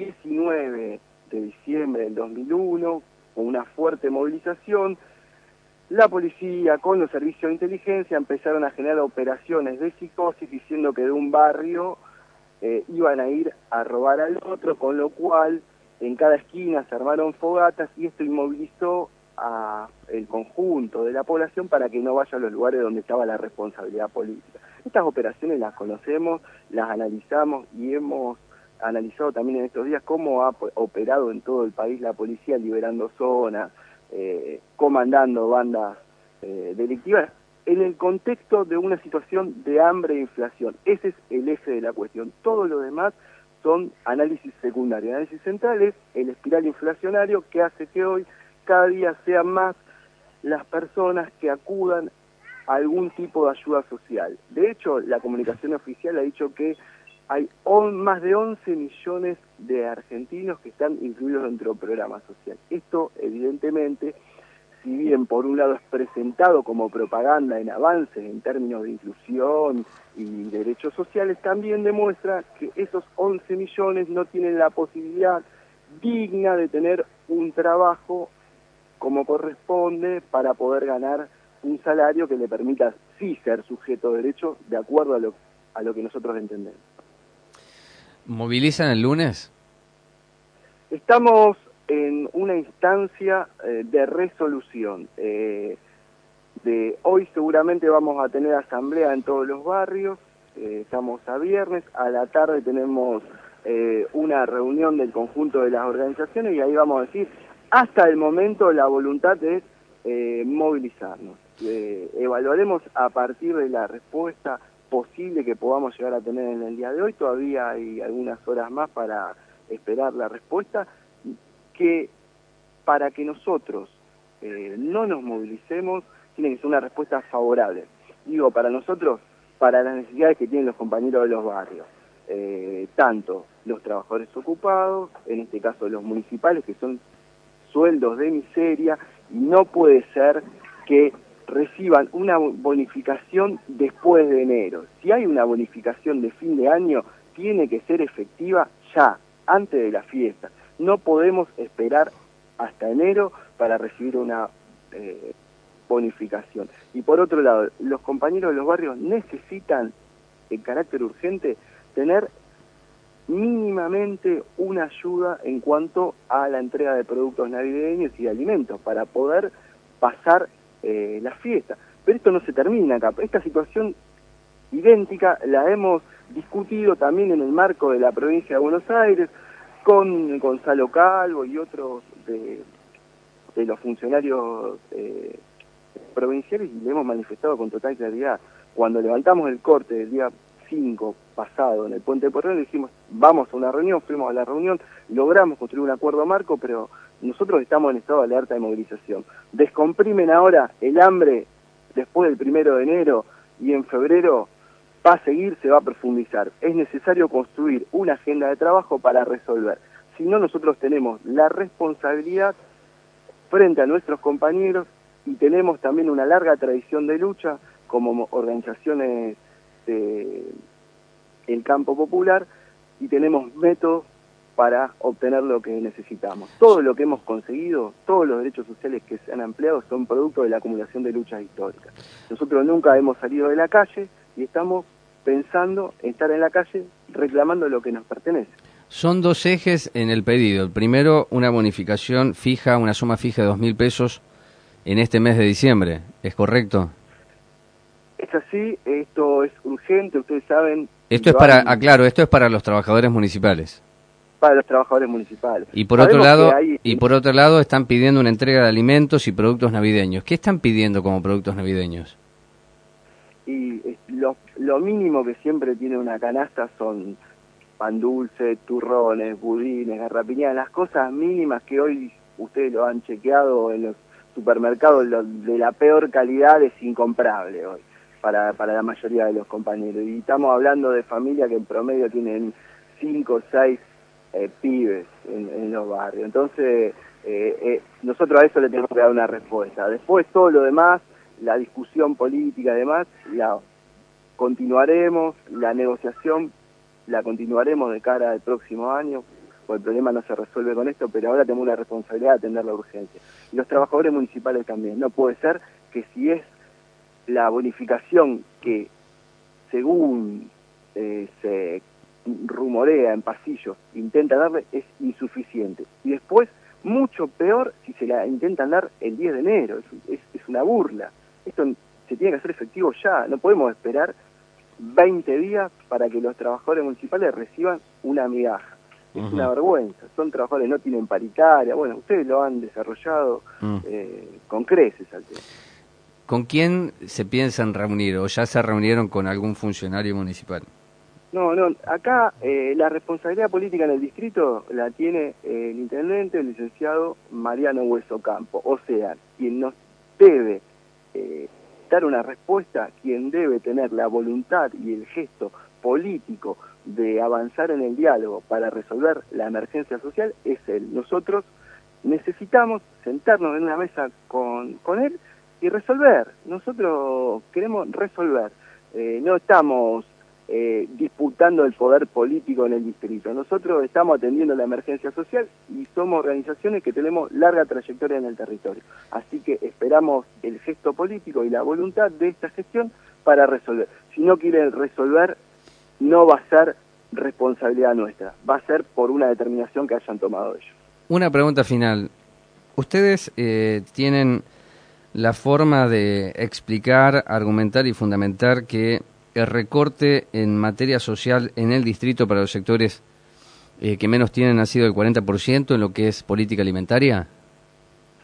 19 de diciembre del 2001, con una fuerte movilización, la policía con los servicios de inteligencia empezaron a generar operaciones de psicosis diciendo que de un barrio iban a ir a robar al otro, con lo cual en cada esquina se armaron fogatas y esto inmovilizó a el conjunto de la población para que no vaya a los lugares donde estaba la responsabilidad política. Estas operaciones las conocemos, las analizamos y hemos analizado también en estos días cómo ha operado en todo el país la policía liberando zonas, comandando bandas delictivas en el contexto de una situación de hambre e inflación. Ese es el eje de la cuestión. Todo lo demás son análisis secundarios. Análisis central es el espiral inflacionario que hace que hoy cada día sean más las personas que acudan a algún tipo de ayuda social. De hecho, la comunicación oficial ha dicho que hay más de 11 millones de argentinos que están incluidos dentro del programa social. Esto, evidentemente, si bien por un lado es presentado como propaganda en avances en términos de inclusión y derechos sociales, también demuestra que esos 11 millones no tienen la posibilidad digna de tener un trabajo como corresponde para poder ganar un salario que le permita sí ser sujeto de derecho de acuerdo a lo que nosotros entendemos. ¿Movilizan el lunes? Estamos en una instancia de resolución. Hoy seguramente vamos a tener asamblea en todos los barrios, estamos a viernes, a la tarde tenemos una reunión del conjunto de las organizaciones y ahí vamos a decir, hasta el momento la voluntad es movilizarnos. Evaluaremos a partir de la respuesta posible que podamos llegar a tener en el día de hoy. Todavía hay algunas horas más para esperar la respuesta, que para que nosotros no nos movilicemos tiene que ser una respuesta favorable. Digo, para nosotros, para las necesidades que tienen los compañeros de los barrios, tanto los trabajadores ocupados, en este caso los municipales, que son sueldos de miseria, y no puede ser que reciban una bonificación después de enero. Si hay una bonificación de fin de año, tiene que ser efectiva ya, antes de la fiesta. No podemos esperar hasta enero para recibir una bonificación. Y por otro lado, los compañeros de los barrios necesitan, en carácter urgente, tener mínimamente una ayuda en cuanto a la entrega de productos navideños y de alimentos para poder pasar la fiesta. Pero esto no se termina acá. Esta situación idéntica la hemos discutido también en el marco de la provincia de Buenos Aires con Gonzalo Calvo y otros de los funcionarios provinciales, y le hemos manifestado con total claridad. Cuando levantamos el corte del día 5 pasado en el Puente Porredón, dijimos, vamos a una reunión, fuimos a la reunión, logramos construir un acuerdo marco, pero nosotros estamos en estado de alerta de movilización. Descomprimen ahora el hambre después del 1 de enero y en febrero va a seguir, se va a profundizar. Es necesario construir una agenda de trabajo para resolver. Si no, nosotros tenemos la responsabilidad frente a nuestros compañeros y tenemos también una larga tradición de lucha como organizaciones del campo popular, y tenemos métodos para obtener lo que necesitamos. Todo lo que hemos conseguido, todos los derechos sociales que se han ampliado son producto de la acumulación de luchas históricas. Nosotros nunca hemos salido de la calle y estamos pensando en estar en la calle reclamando lo que nos pertenece. Son dos ejes en el pedido. El primero, una bonificación fija, una suma fija de 2.000 pesos en este mes de diciembre. ¿Es correcto? Es así, esto es urgente, ustedes saben. Esto es para, aclaro, esto es para los trabajadores municipales. Para los trabajadores municipales. Y por otro lado, están pidiendo una entrega de alimentos y productos navideños. ¿Qué están pidiendo como productos navideños? Y lo mínimo que siempre tiene una canasta son pan dulce, turrones, budines, garrapiñadas, las cosas mínimas que hoy ustedes lo han chequeado en los supermercados, de la peor calidad, es incomprable hoy para la mayoría de los compañeros. Y estamos hablando de familias que en promedio tienen 5 o 6 pibes en los barrios. Entonces, nosotros a eso le tenemos que dar una respuesta. Después todo lo demás, la discusión política y demás, la continuaremos, la negociación la continuaremos de cara al próximo año, porque el problema no se resuelve con esto, pero ahora tenemos la responsabilidad de atender la urgencia. Y los trabajadores municipales también. No puede ser que si es la bonificación que, según se rumorea en pasillos, intenta darle, es insuficiente. Y después, mucho peor si se la intentan dar el 10 de enero. Es una burla. Esto se tiene que hacer efectivo ya. No podemos esperar 20 días para que los trabajadores municipales reciban una migaja. Es una vergüenza. Son trabajadores, no tienen paritaria. Bueno, ustedes lo han desarrollado con creces al tema. ¿Con quién se piensan reunir o ya se reunieron con algún funcionario municipal? No, acá la responsabilidad política en el distrito la tiene el intendente, el licenciado Mariano Hueso Campo. O sea, quien nos debe dar una respuesta, quien debe tener la voluntad y el gesto político de avanzar en el diálogo para resolver la emergencia social, es él. Nosotros necesitamos sentarnos en una mesa con él y resolver. Nosotros queremos resolver. No estamos disputando el poder político en el distrito. Nosotros estamos atendiendo la emergencia social y somos organizaciones que tenemos larga trayectoria en el territorio. Así que esperamos el gesto político y la voluntad de esta gestión para resolver. Si no quieren resolver, no va a ser responsabilidad nuestra, va a ser por una determinación que hayan tomado ellos. Una pregunta final. ¿Ustedes tienen la forma de explicar, argumentar y fundamentar que el recorte en materia social en el distrito para los sectores que menos tienen ha sido del 40% en lo que es política alimentaria?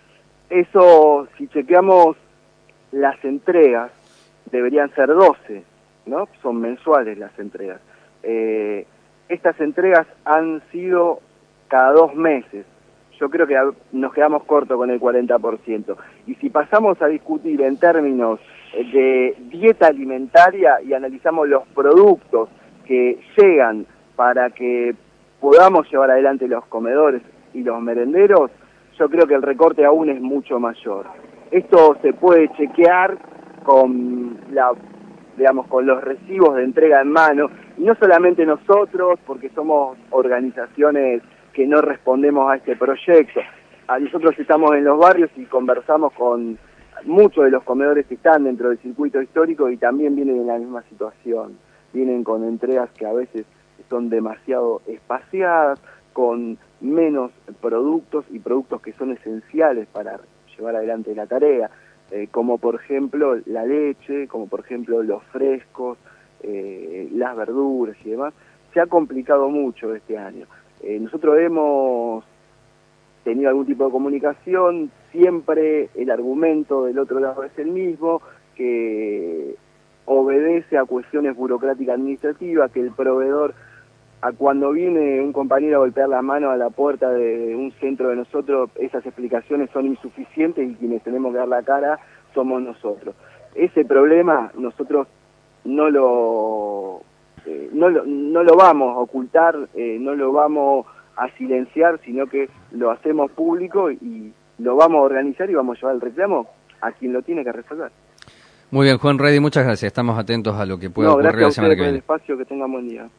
Eso, si chequeamos las entregas, deberían ser 12, ¿no? Son mensuales las entregas. Estas entregas han sido cada 2 meses. Yo creo que nos quedamos cortos con el 40%. Y si pasamos a discutir en términos de dieta alimentaria y analizamos los productos que llegan para que podamos llevar adelante los comedores y los merenderos, yo creo que el recorte aún es mucho mayor. Esto se puede chequear con con los recibos de entrega en mano, y no solamente nosotros, porque somos organizaciones que no respondemos a este proyecto. Nosotros estamos en los barrios y conversamos con muchos de los comedores que están dentro del circuito histórico y también vienen en la misma situación. Vienen con entregas que a veces son demasiado espaciadas, con menos productos y productos que son esenciales para llevar adelante la tarea, como por ejemplo la leche, como por ejemplo los frescos, las verduras y demás. Se ha complicado mucho este año. Nosotros hemos tenido algún tipo de comunicación, siempre el argumento del otro lado es el mismo, que obedece a cuestiones burocráticas administrativas, que el proveedor, cuando viene un compañero a golpear la mano a la puerta de un centro de nosotros, esas explicaciones son insuficientes y quienes tenemos que dar la cara somos nosotros. Ese problema nosotros no lo vamos a ocultar, no lo vamos a silenciar, sino que lo hacemos público y lo vamos a organizar y vamos a llevar el reclamo a quien lo tiene que resolver. Muy bien, Juan Reddy, muchas gracias. Estamos atentos a lo que pueda ocurrir la semana que viene. Gracias a ustedes por el espacio, que tengan buen día.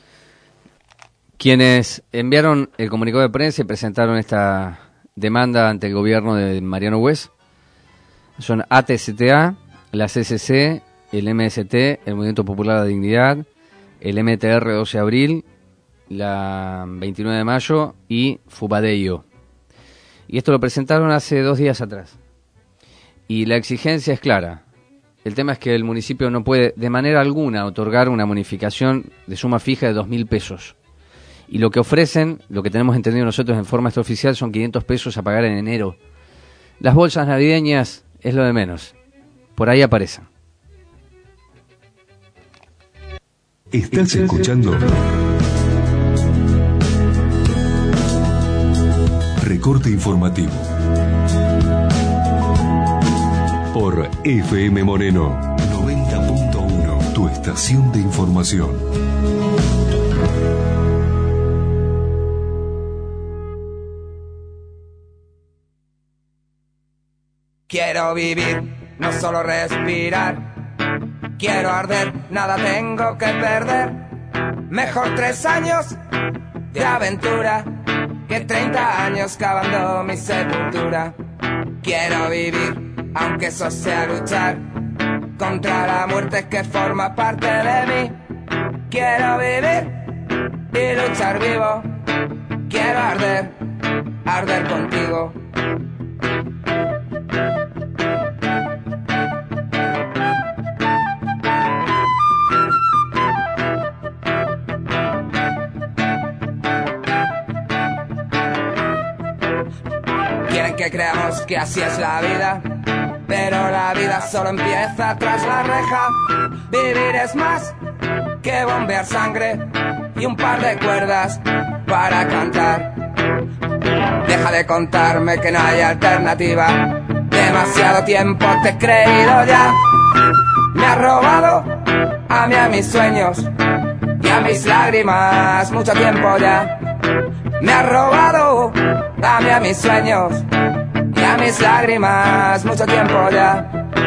Quienes enviaron el comunicado de prensa y presentaron esta demanda ante el gobierno de Mariano Wes son ATCTA, la CCC, el MST, el Movimiento Popular de la Dignidad, el MTR 12 de abril, la 29 de mayo y Fubadeyo. Y esto lo presentaron hace 2 días atrás. Y la exigencia es clara. El tema es que el municipio no puede de manera alguna otorgar una bonificación de suma fija de 2.000 pesos. Y lo que ofrecen, lo que tenemos entendido nosotros en forma extraoficial, son 500 pesos a pagar en enero. Las bolsas navideñas es lo de menos. Por ahí aparecen. Estás escuchando Recorte Informativo por FM Moreno 90.1, tu estación de información. Quiero vivir, no solo respirar. Quiero arder, nada tengo que perder. Mejor 3 años de aventura que 30 años cavando mi sepultura. Quiero vivir, aunque eso sea luchar contra la muerte que forma parte de mí. Quiero vivir y luchar vivo. Quiero arder, arder contigo. Quieren que creamos que así es la vida, pero la vida solo empieza tras la reja. Vivir es más que bombear sangre y un par de cuerdas para cantar. Deja de contarme que no hay alternativa. Demasiado tiempo te he creído ya. Me has robado a mí, a mis sueños y a mis lágrimas. Mucho tiempo ya. Me has robado a mí, a mis sueños y a mis lágrimas. Mucho tiempo ya.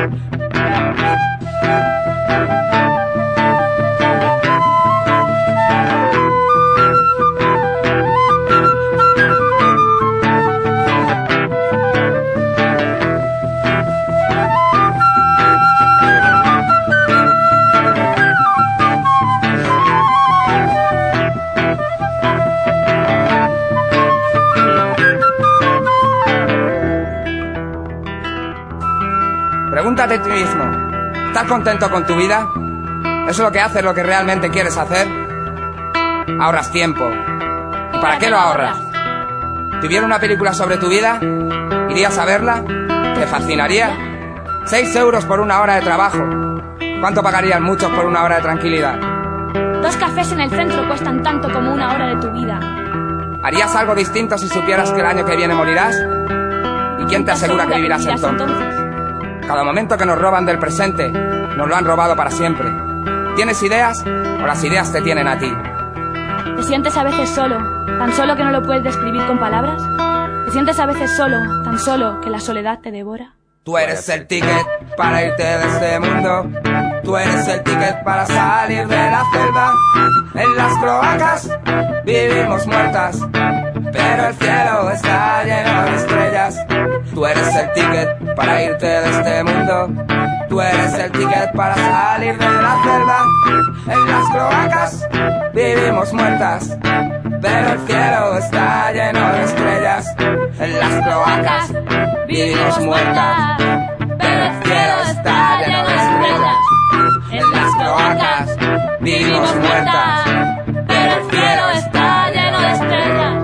Pregúntate a ti mismo, ¿estás contento con tu vida? ¿Eso es lo que haces, lo que realmente quieres hacer? Ahorras tiempo. ¿Y para qué lo ahorras? ¿Te vieron una película sobre tu vida y ¿Irías a verla? ¿Te fascinaría? 6 euros por 1 hora de trabajo. ¿Cuánto pagarían muchos por 1 hora de tranquilidad? 2 cafés en el centro cuestan tanto como 1 hora de tu vida. ¿Harías algo distinto si supieras que el año que viene morirás? ¿Y quién te asegura que vivirás entonces? Cada momento que nos roban del presente, nos lo han robado para siempre. ¿Tienes ideas o las ideas te tienen a ti? ¿Te sientes a veces solo, tan solo que no lo puedes describir con palabras? ¿Te sientes a veces solo, tan solo que la soledad te devora? Tú eres el ticket para irte de este mundo. Tú eres el ticket para salir de la selva. En las cloacas vivimos muertas, pero el cielo está lleno de estrellas. Tú eres el ticket para irte de este mundo. Tú eres el ticket para salir de la selva. En las cloacas vivimos muertas, pero el cielo está lleno de estrellas. En las cloacas vivimos muertas, pero el cielo está lleno de estrellas. En las cloacas vivimos muertas, pero el cielo está lleno de estrellas.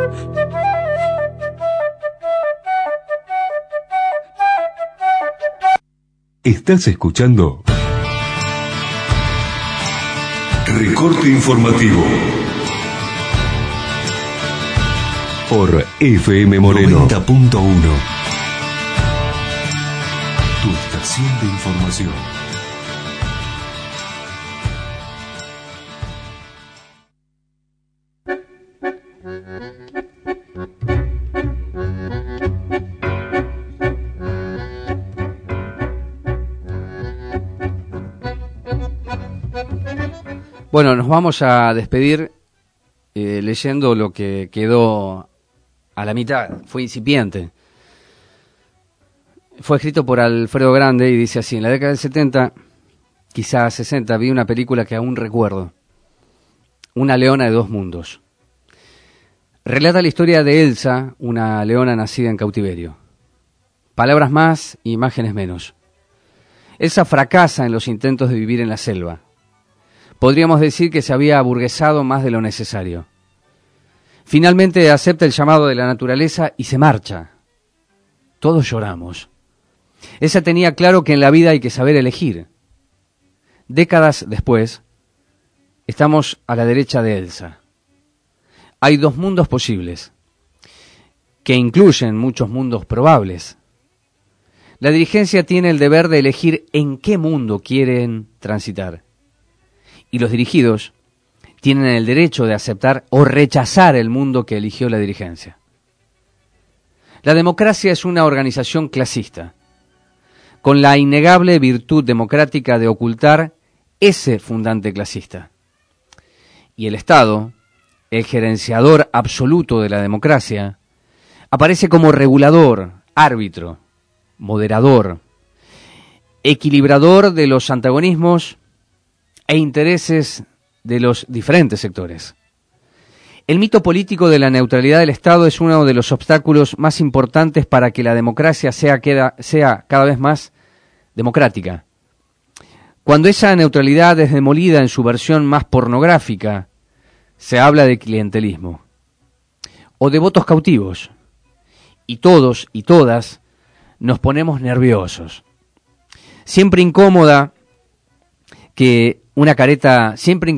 Estás escuchando Recorte Informativo por FM Moreno 90.1. Tu estación de información. Bueno, nos vamos a despedir leyendo lo que quedó a la mitad, fue incipiente. Fue escrito por Alfredo Grande y dice así: en la década del 70, quizás 60, vi una película que aún recuerdo, Una leona de 2 mundos. Relata la historia de Elsa, una leona nacida en cautiverio. Palabras más, imágenes menos. Elsa fracasa en los intentos de vivir en la selva. Podríamos decir que se había aburguesado más de lo necesario. Finalmente acepta el llamado de la naturaleza y se marcha. Todos lloramos. Elsa tenía claro que en la vida hay que saber elegir. Décadas después, estamos a la derecha de Elsa. Hay 2 mundos posibles, que incluyen muchos mundos probables. La dirigencia tiene el deber de elegir en qué mundo quieren transitar. Y los dirigidos tienen el derecho de aceptar o rechazar el mundo que eligió la dirigencia. La democracia es una organización clasista, con la innegable virtud democrática de ocultar ese fundante clasista. Y el Estado, el gerenciador absoluto de la democracia, aparece como regulador, árbitro, moderador, equilibrador de los antagonismos e intereses de los diferentes sectores. El mito político de la neutralidad del Estado es uno de los obstáculos más importantes para que la democracia sea cada vez más democrática. Cuando esa neutralidad es demolida en su versión más pornográfica, se habla de clientelismo o de votos cautivos, y todos y todas nos ponemos nerviosos. Siempre incomoda que una careta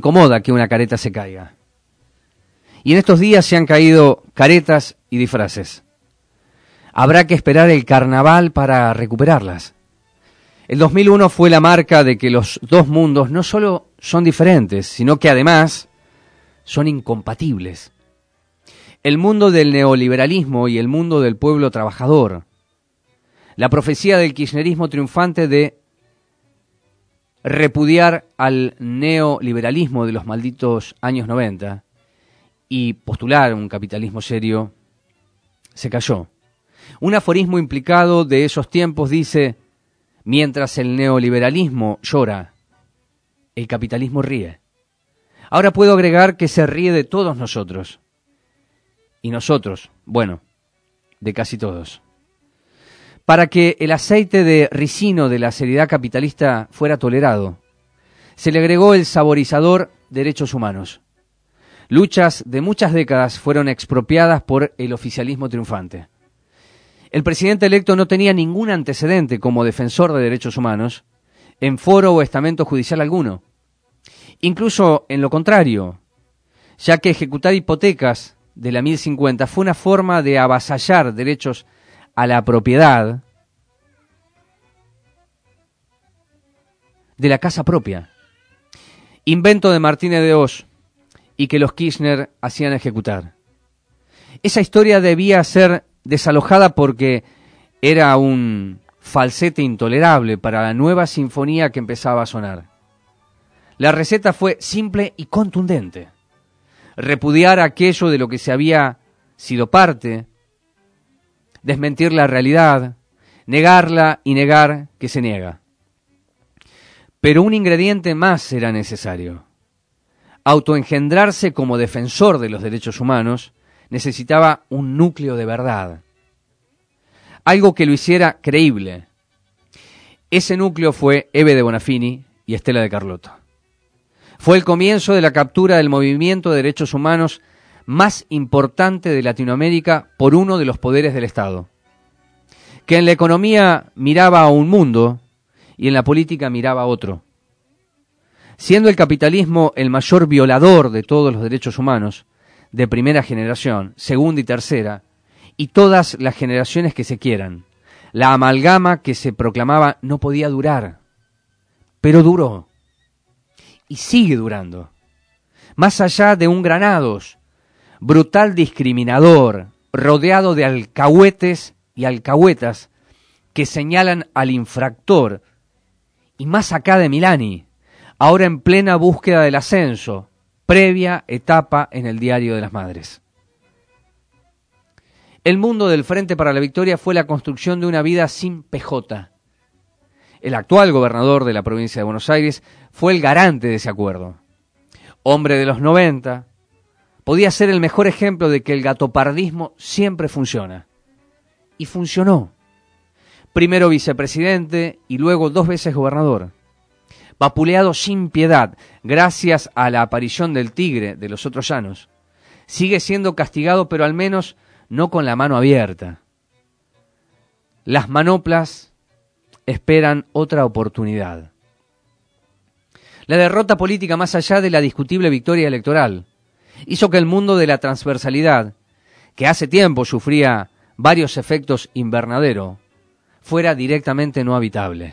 se caiga. Y en estos días se han caído caretas y disfraces. Habrá que esperar el carnaval para recuperarlas. El 2001 fue la marca de que los 2 mundos no solo son diferentes, sino que además son incompatibles. El mundo del neoliberalismo y el mundo del pueblo trabajador. La profecía del kirchnerismo triunfante de repudiar al neoliberalismo de los malditos años 90 y postular un capitalismo serio, se cayó. Un aforismo implicado de esos tiempos dice: mientras el neoliberalismo llora, el capitalismo ríe. Ahora puedo agregar que se ríe de todos nosotros. Y nosotros, bueno, de casi todos. Para que el aceite de ricino de la seriedad capitalista fuera tolerado, se le agregó el saborizador derechos humanos. Luchas de muchas décadas fueron expropiadas por el oficialismo triunfante. El presidente electo no tenía ningún antecedente como defensor de derechos humanos en foro o estamento judicial alguno. Incluso en lo contrario, ya que ejecutar hipotecas de la 1050 fue una forma de avasallar derechos a la propiedad de la casa propia. Invento de Martínez de Oz y que los Kirchner hacían ejecutar. Esa historia debía ser desalojada porque era un falsete intolerable para la nueva sinfonía que empezaba a sonar. La receta fue simple y contundente: repudiar aquello de lo que se había sido parte, desmentir la realidad, negarla y negar que se niega. Pero un ingrediente más era necesario. Autoengendrarse como defensor de los derechos humanos necesitaba un núcleo de verdad, algo que lo hiciera creíble. Ese núcleo fue Hebe de Bonafini y Estela de Carlotto. Fue el comienzo de la captura del movimiento de derechos humanos más importante de Latinoamérica por uno de los poderes del Estado, que en la economía miraba a un mundo y en la política miraba a otro. Siendo el capitalismo el mayor violador de todos los derechos humanos, de primera generación, segunda y tercera, y todas las generaciones que se quieran, la amalgama que se proclamaba no podía durar, pero duró, y sigue durando. Más allá de un Granados, brutal discriminador, rodeado de alcahuetes y alcahuetas que señalan al infractor, y más acá de Milani, ahora en plena búsqueda del ascenso, previa etapa en el Diario de las Madres. El mundo del Frente para la Victoria fue la construcción de una vida sin PJ. El actual gobernador de la provincia de Buenos Aires fue el garante de ese acuerdo. Hombre de los 90, podía ser el mejor ejemplo de que el gatopardismo siempre funciona. Y funcionó. Primero vicepresidente y luego 2 veces gobernador. Vapuleado sin piedad, gracias a la aparición del tigre de los otros llanos. Sigue siendo castigado, pero al menos no con la mano abierta. Las manoplas esperan otra oportunidad. La derrota política, más allá de la discutible victoria electoral, hizo que el mundo de la transversalidad, que hace tiempo sufría varios efectos invernadero, fuera directamente no habitable.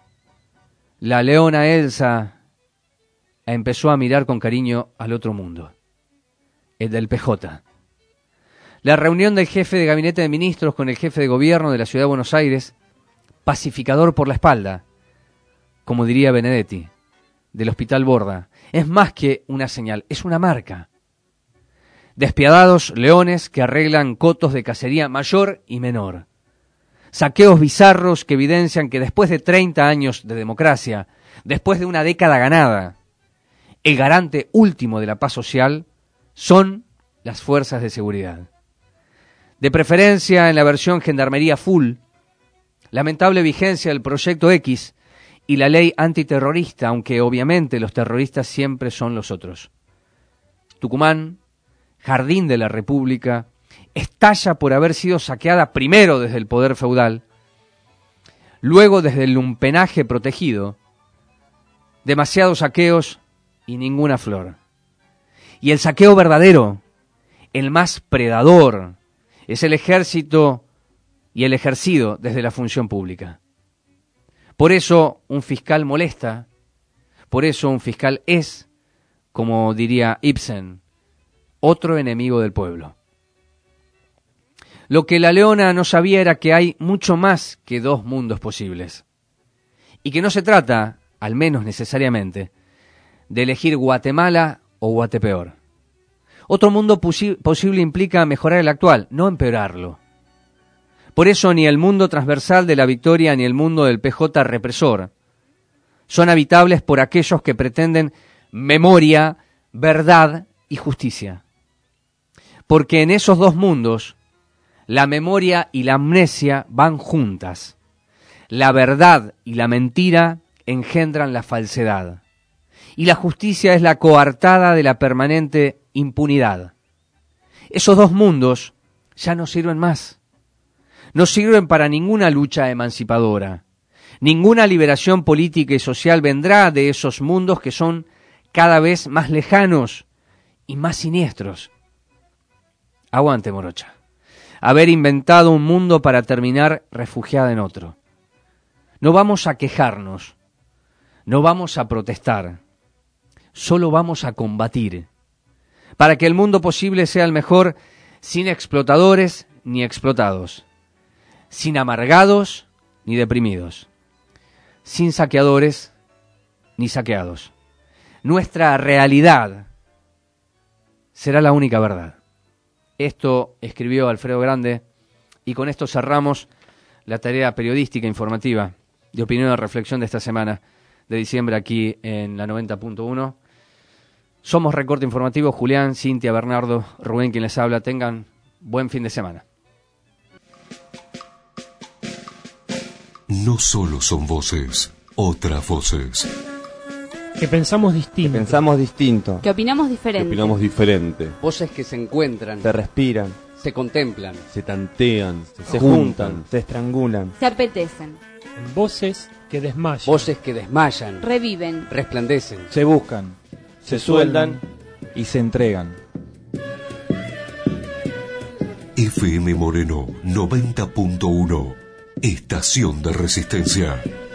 La leona Elsa empezó a mirar con cariño al otro mundo, el del PJ. La reunión del jefe de gabinete de ministros con el jefe de gobierno de la ciudad de Buenos Aires, pacificador por la espalda, como diría Benedetti, del Hospital Borda, es más que una señal, es una marca. Despiadados leones que arreglan cotos de cacería mayor y menor. Saqueos bizarros que evidencian que después de 30 años de democracia, después de una década ganada, el garante último de la paz social son las fuerzas de seguridad. De preferencia en la versión Gendarmería Full, lamentable vigencia del Proyecto X y la ley antiterrorista, aunque obviamente los terroristas siempre son los otros. Tucumán, jardín de la República, estalla por haber sido saqueada primero desde el poder feudal, luego desde el lumpenaje protegido, demasiados saqueos y ninguna flor. Y el saqueo verdadero, el más predador, es el ejército y el ejercido desde la función pública. Por eso un fiscal molesta, por eso un fiscal es, como diría Ibsen, otro enemigo del pueblo. Lo que la leona no sabía era que hay mucho más que 2 mundos posibles. Y que no se trata, al menos necesariamente, de elegir Guatemala o Guatepeor. Otro mundo posible implica mejorar el actual, no empeorarlo. Por eso ni el mundo transversal de la victoria ni el mundo del PJ represor son habitables por aquellos que pretenden memoria, verdad y justicia. Porque en esos 2 mundos, la memoria y la amnesia van juntas. La verdad y la mentira engendran la falsedad. Y la justicia es la coartada de la permanente impunidad. Esos 2 mundos ya no sirven más. no sirven para ninguna lucha emancipadora. Ninguna liberación política y social vendrá de esos mundos que son cada vez más lejanos y más siniestros. Aguante, morocha. Haber inventado un mundo para terminar refugiada en otro. No vamos a quejarnos, no vamos a protestar, solo vamos a combatir, para que el mundo posible sea el mejor, sin explotadores ni explotados, sin amargados ni deprimidos, sin saqueadores ni saqueados. Nuestra realidad será la única verdad. Esto escribió Alfredo Grande y con esto cerramos la tarea periodística informativa de opinión y reflexión de esta semana de diciembre aquí en la 90.1. Somos Recorte Informativo, Julián, Cintia, Bernardo, Rubén quien les habla. Tengan buen fin de semana. No solo son voces, otras voces. Que pensamos distinto. Que opinamos diferente. Voces que se encuentran, se respiran, se contemplan, se tantean, se juntan, se estrangulan, se apetecen. Voces que desmayan. Voces que desmayan, reviven, resplandecen, Se buscan, se sueldan y se entregan. FM Moreno 90.1, Estación de Resistencia.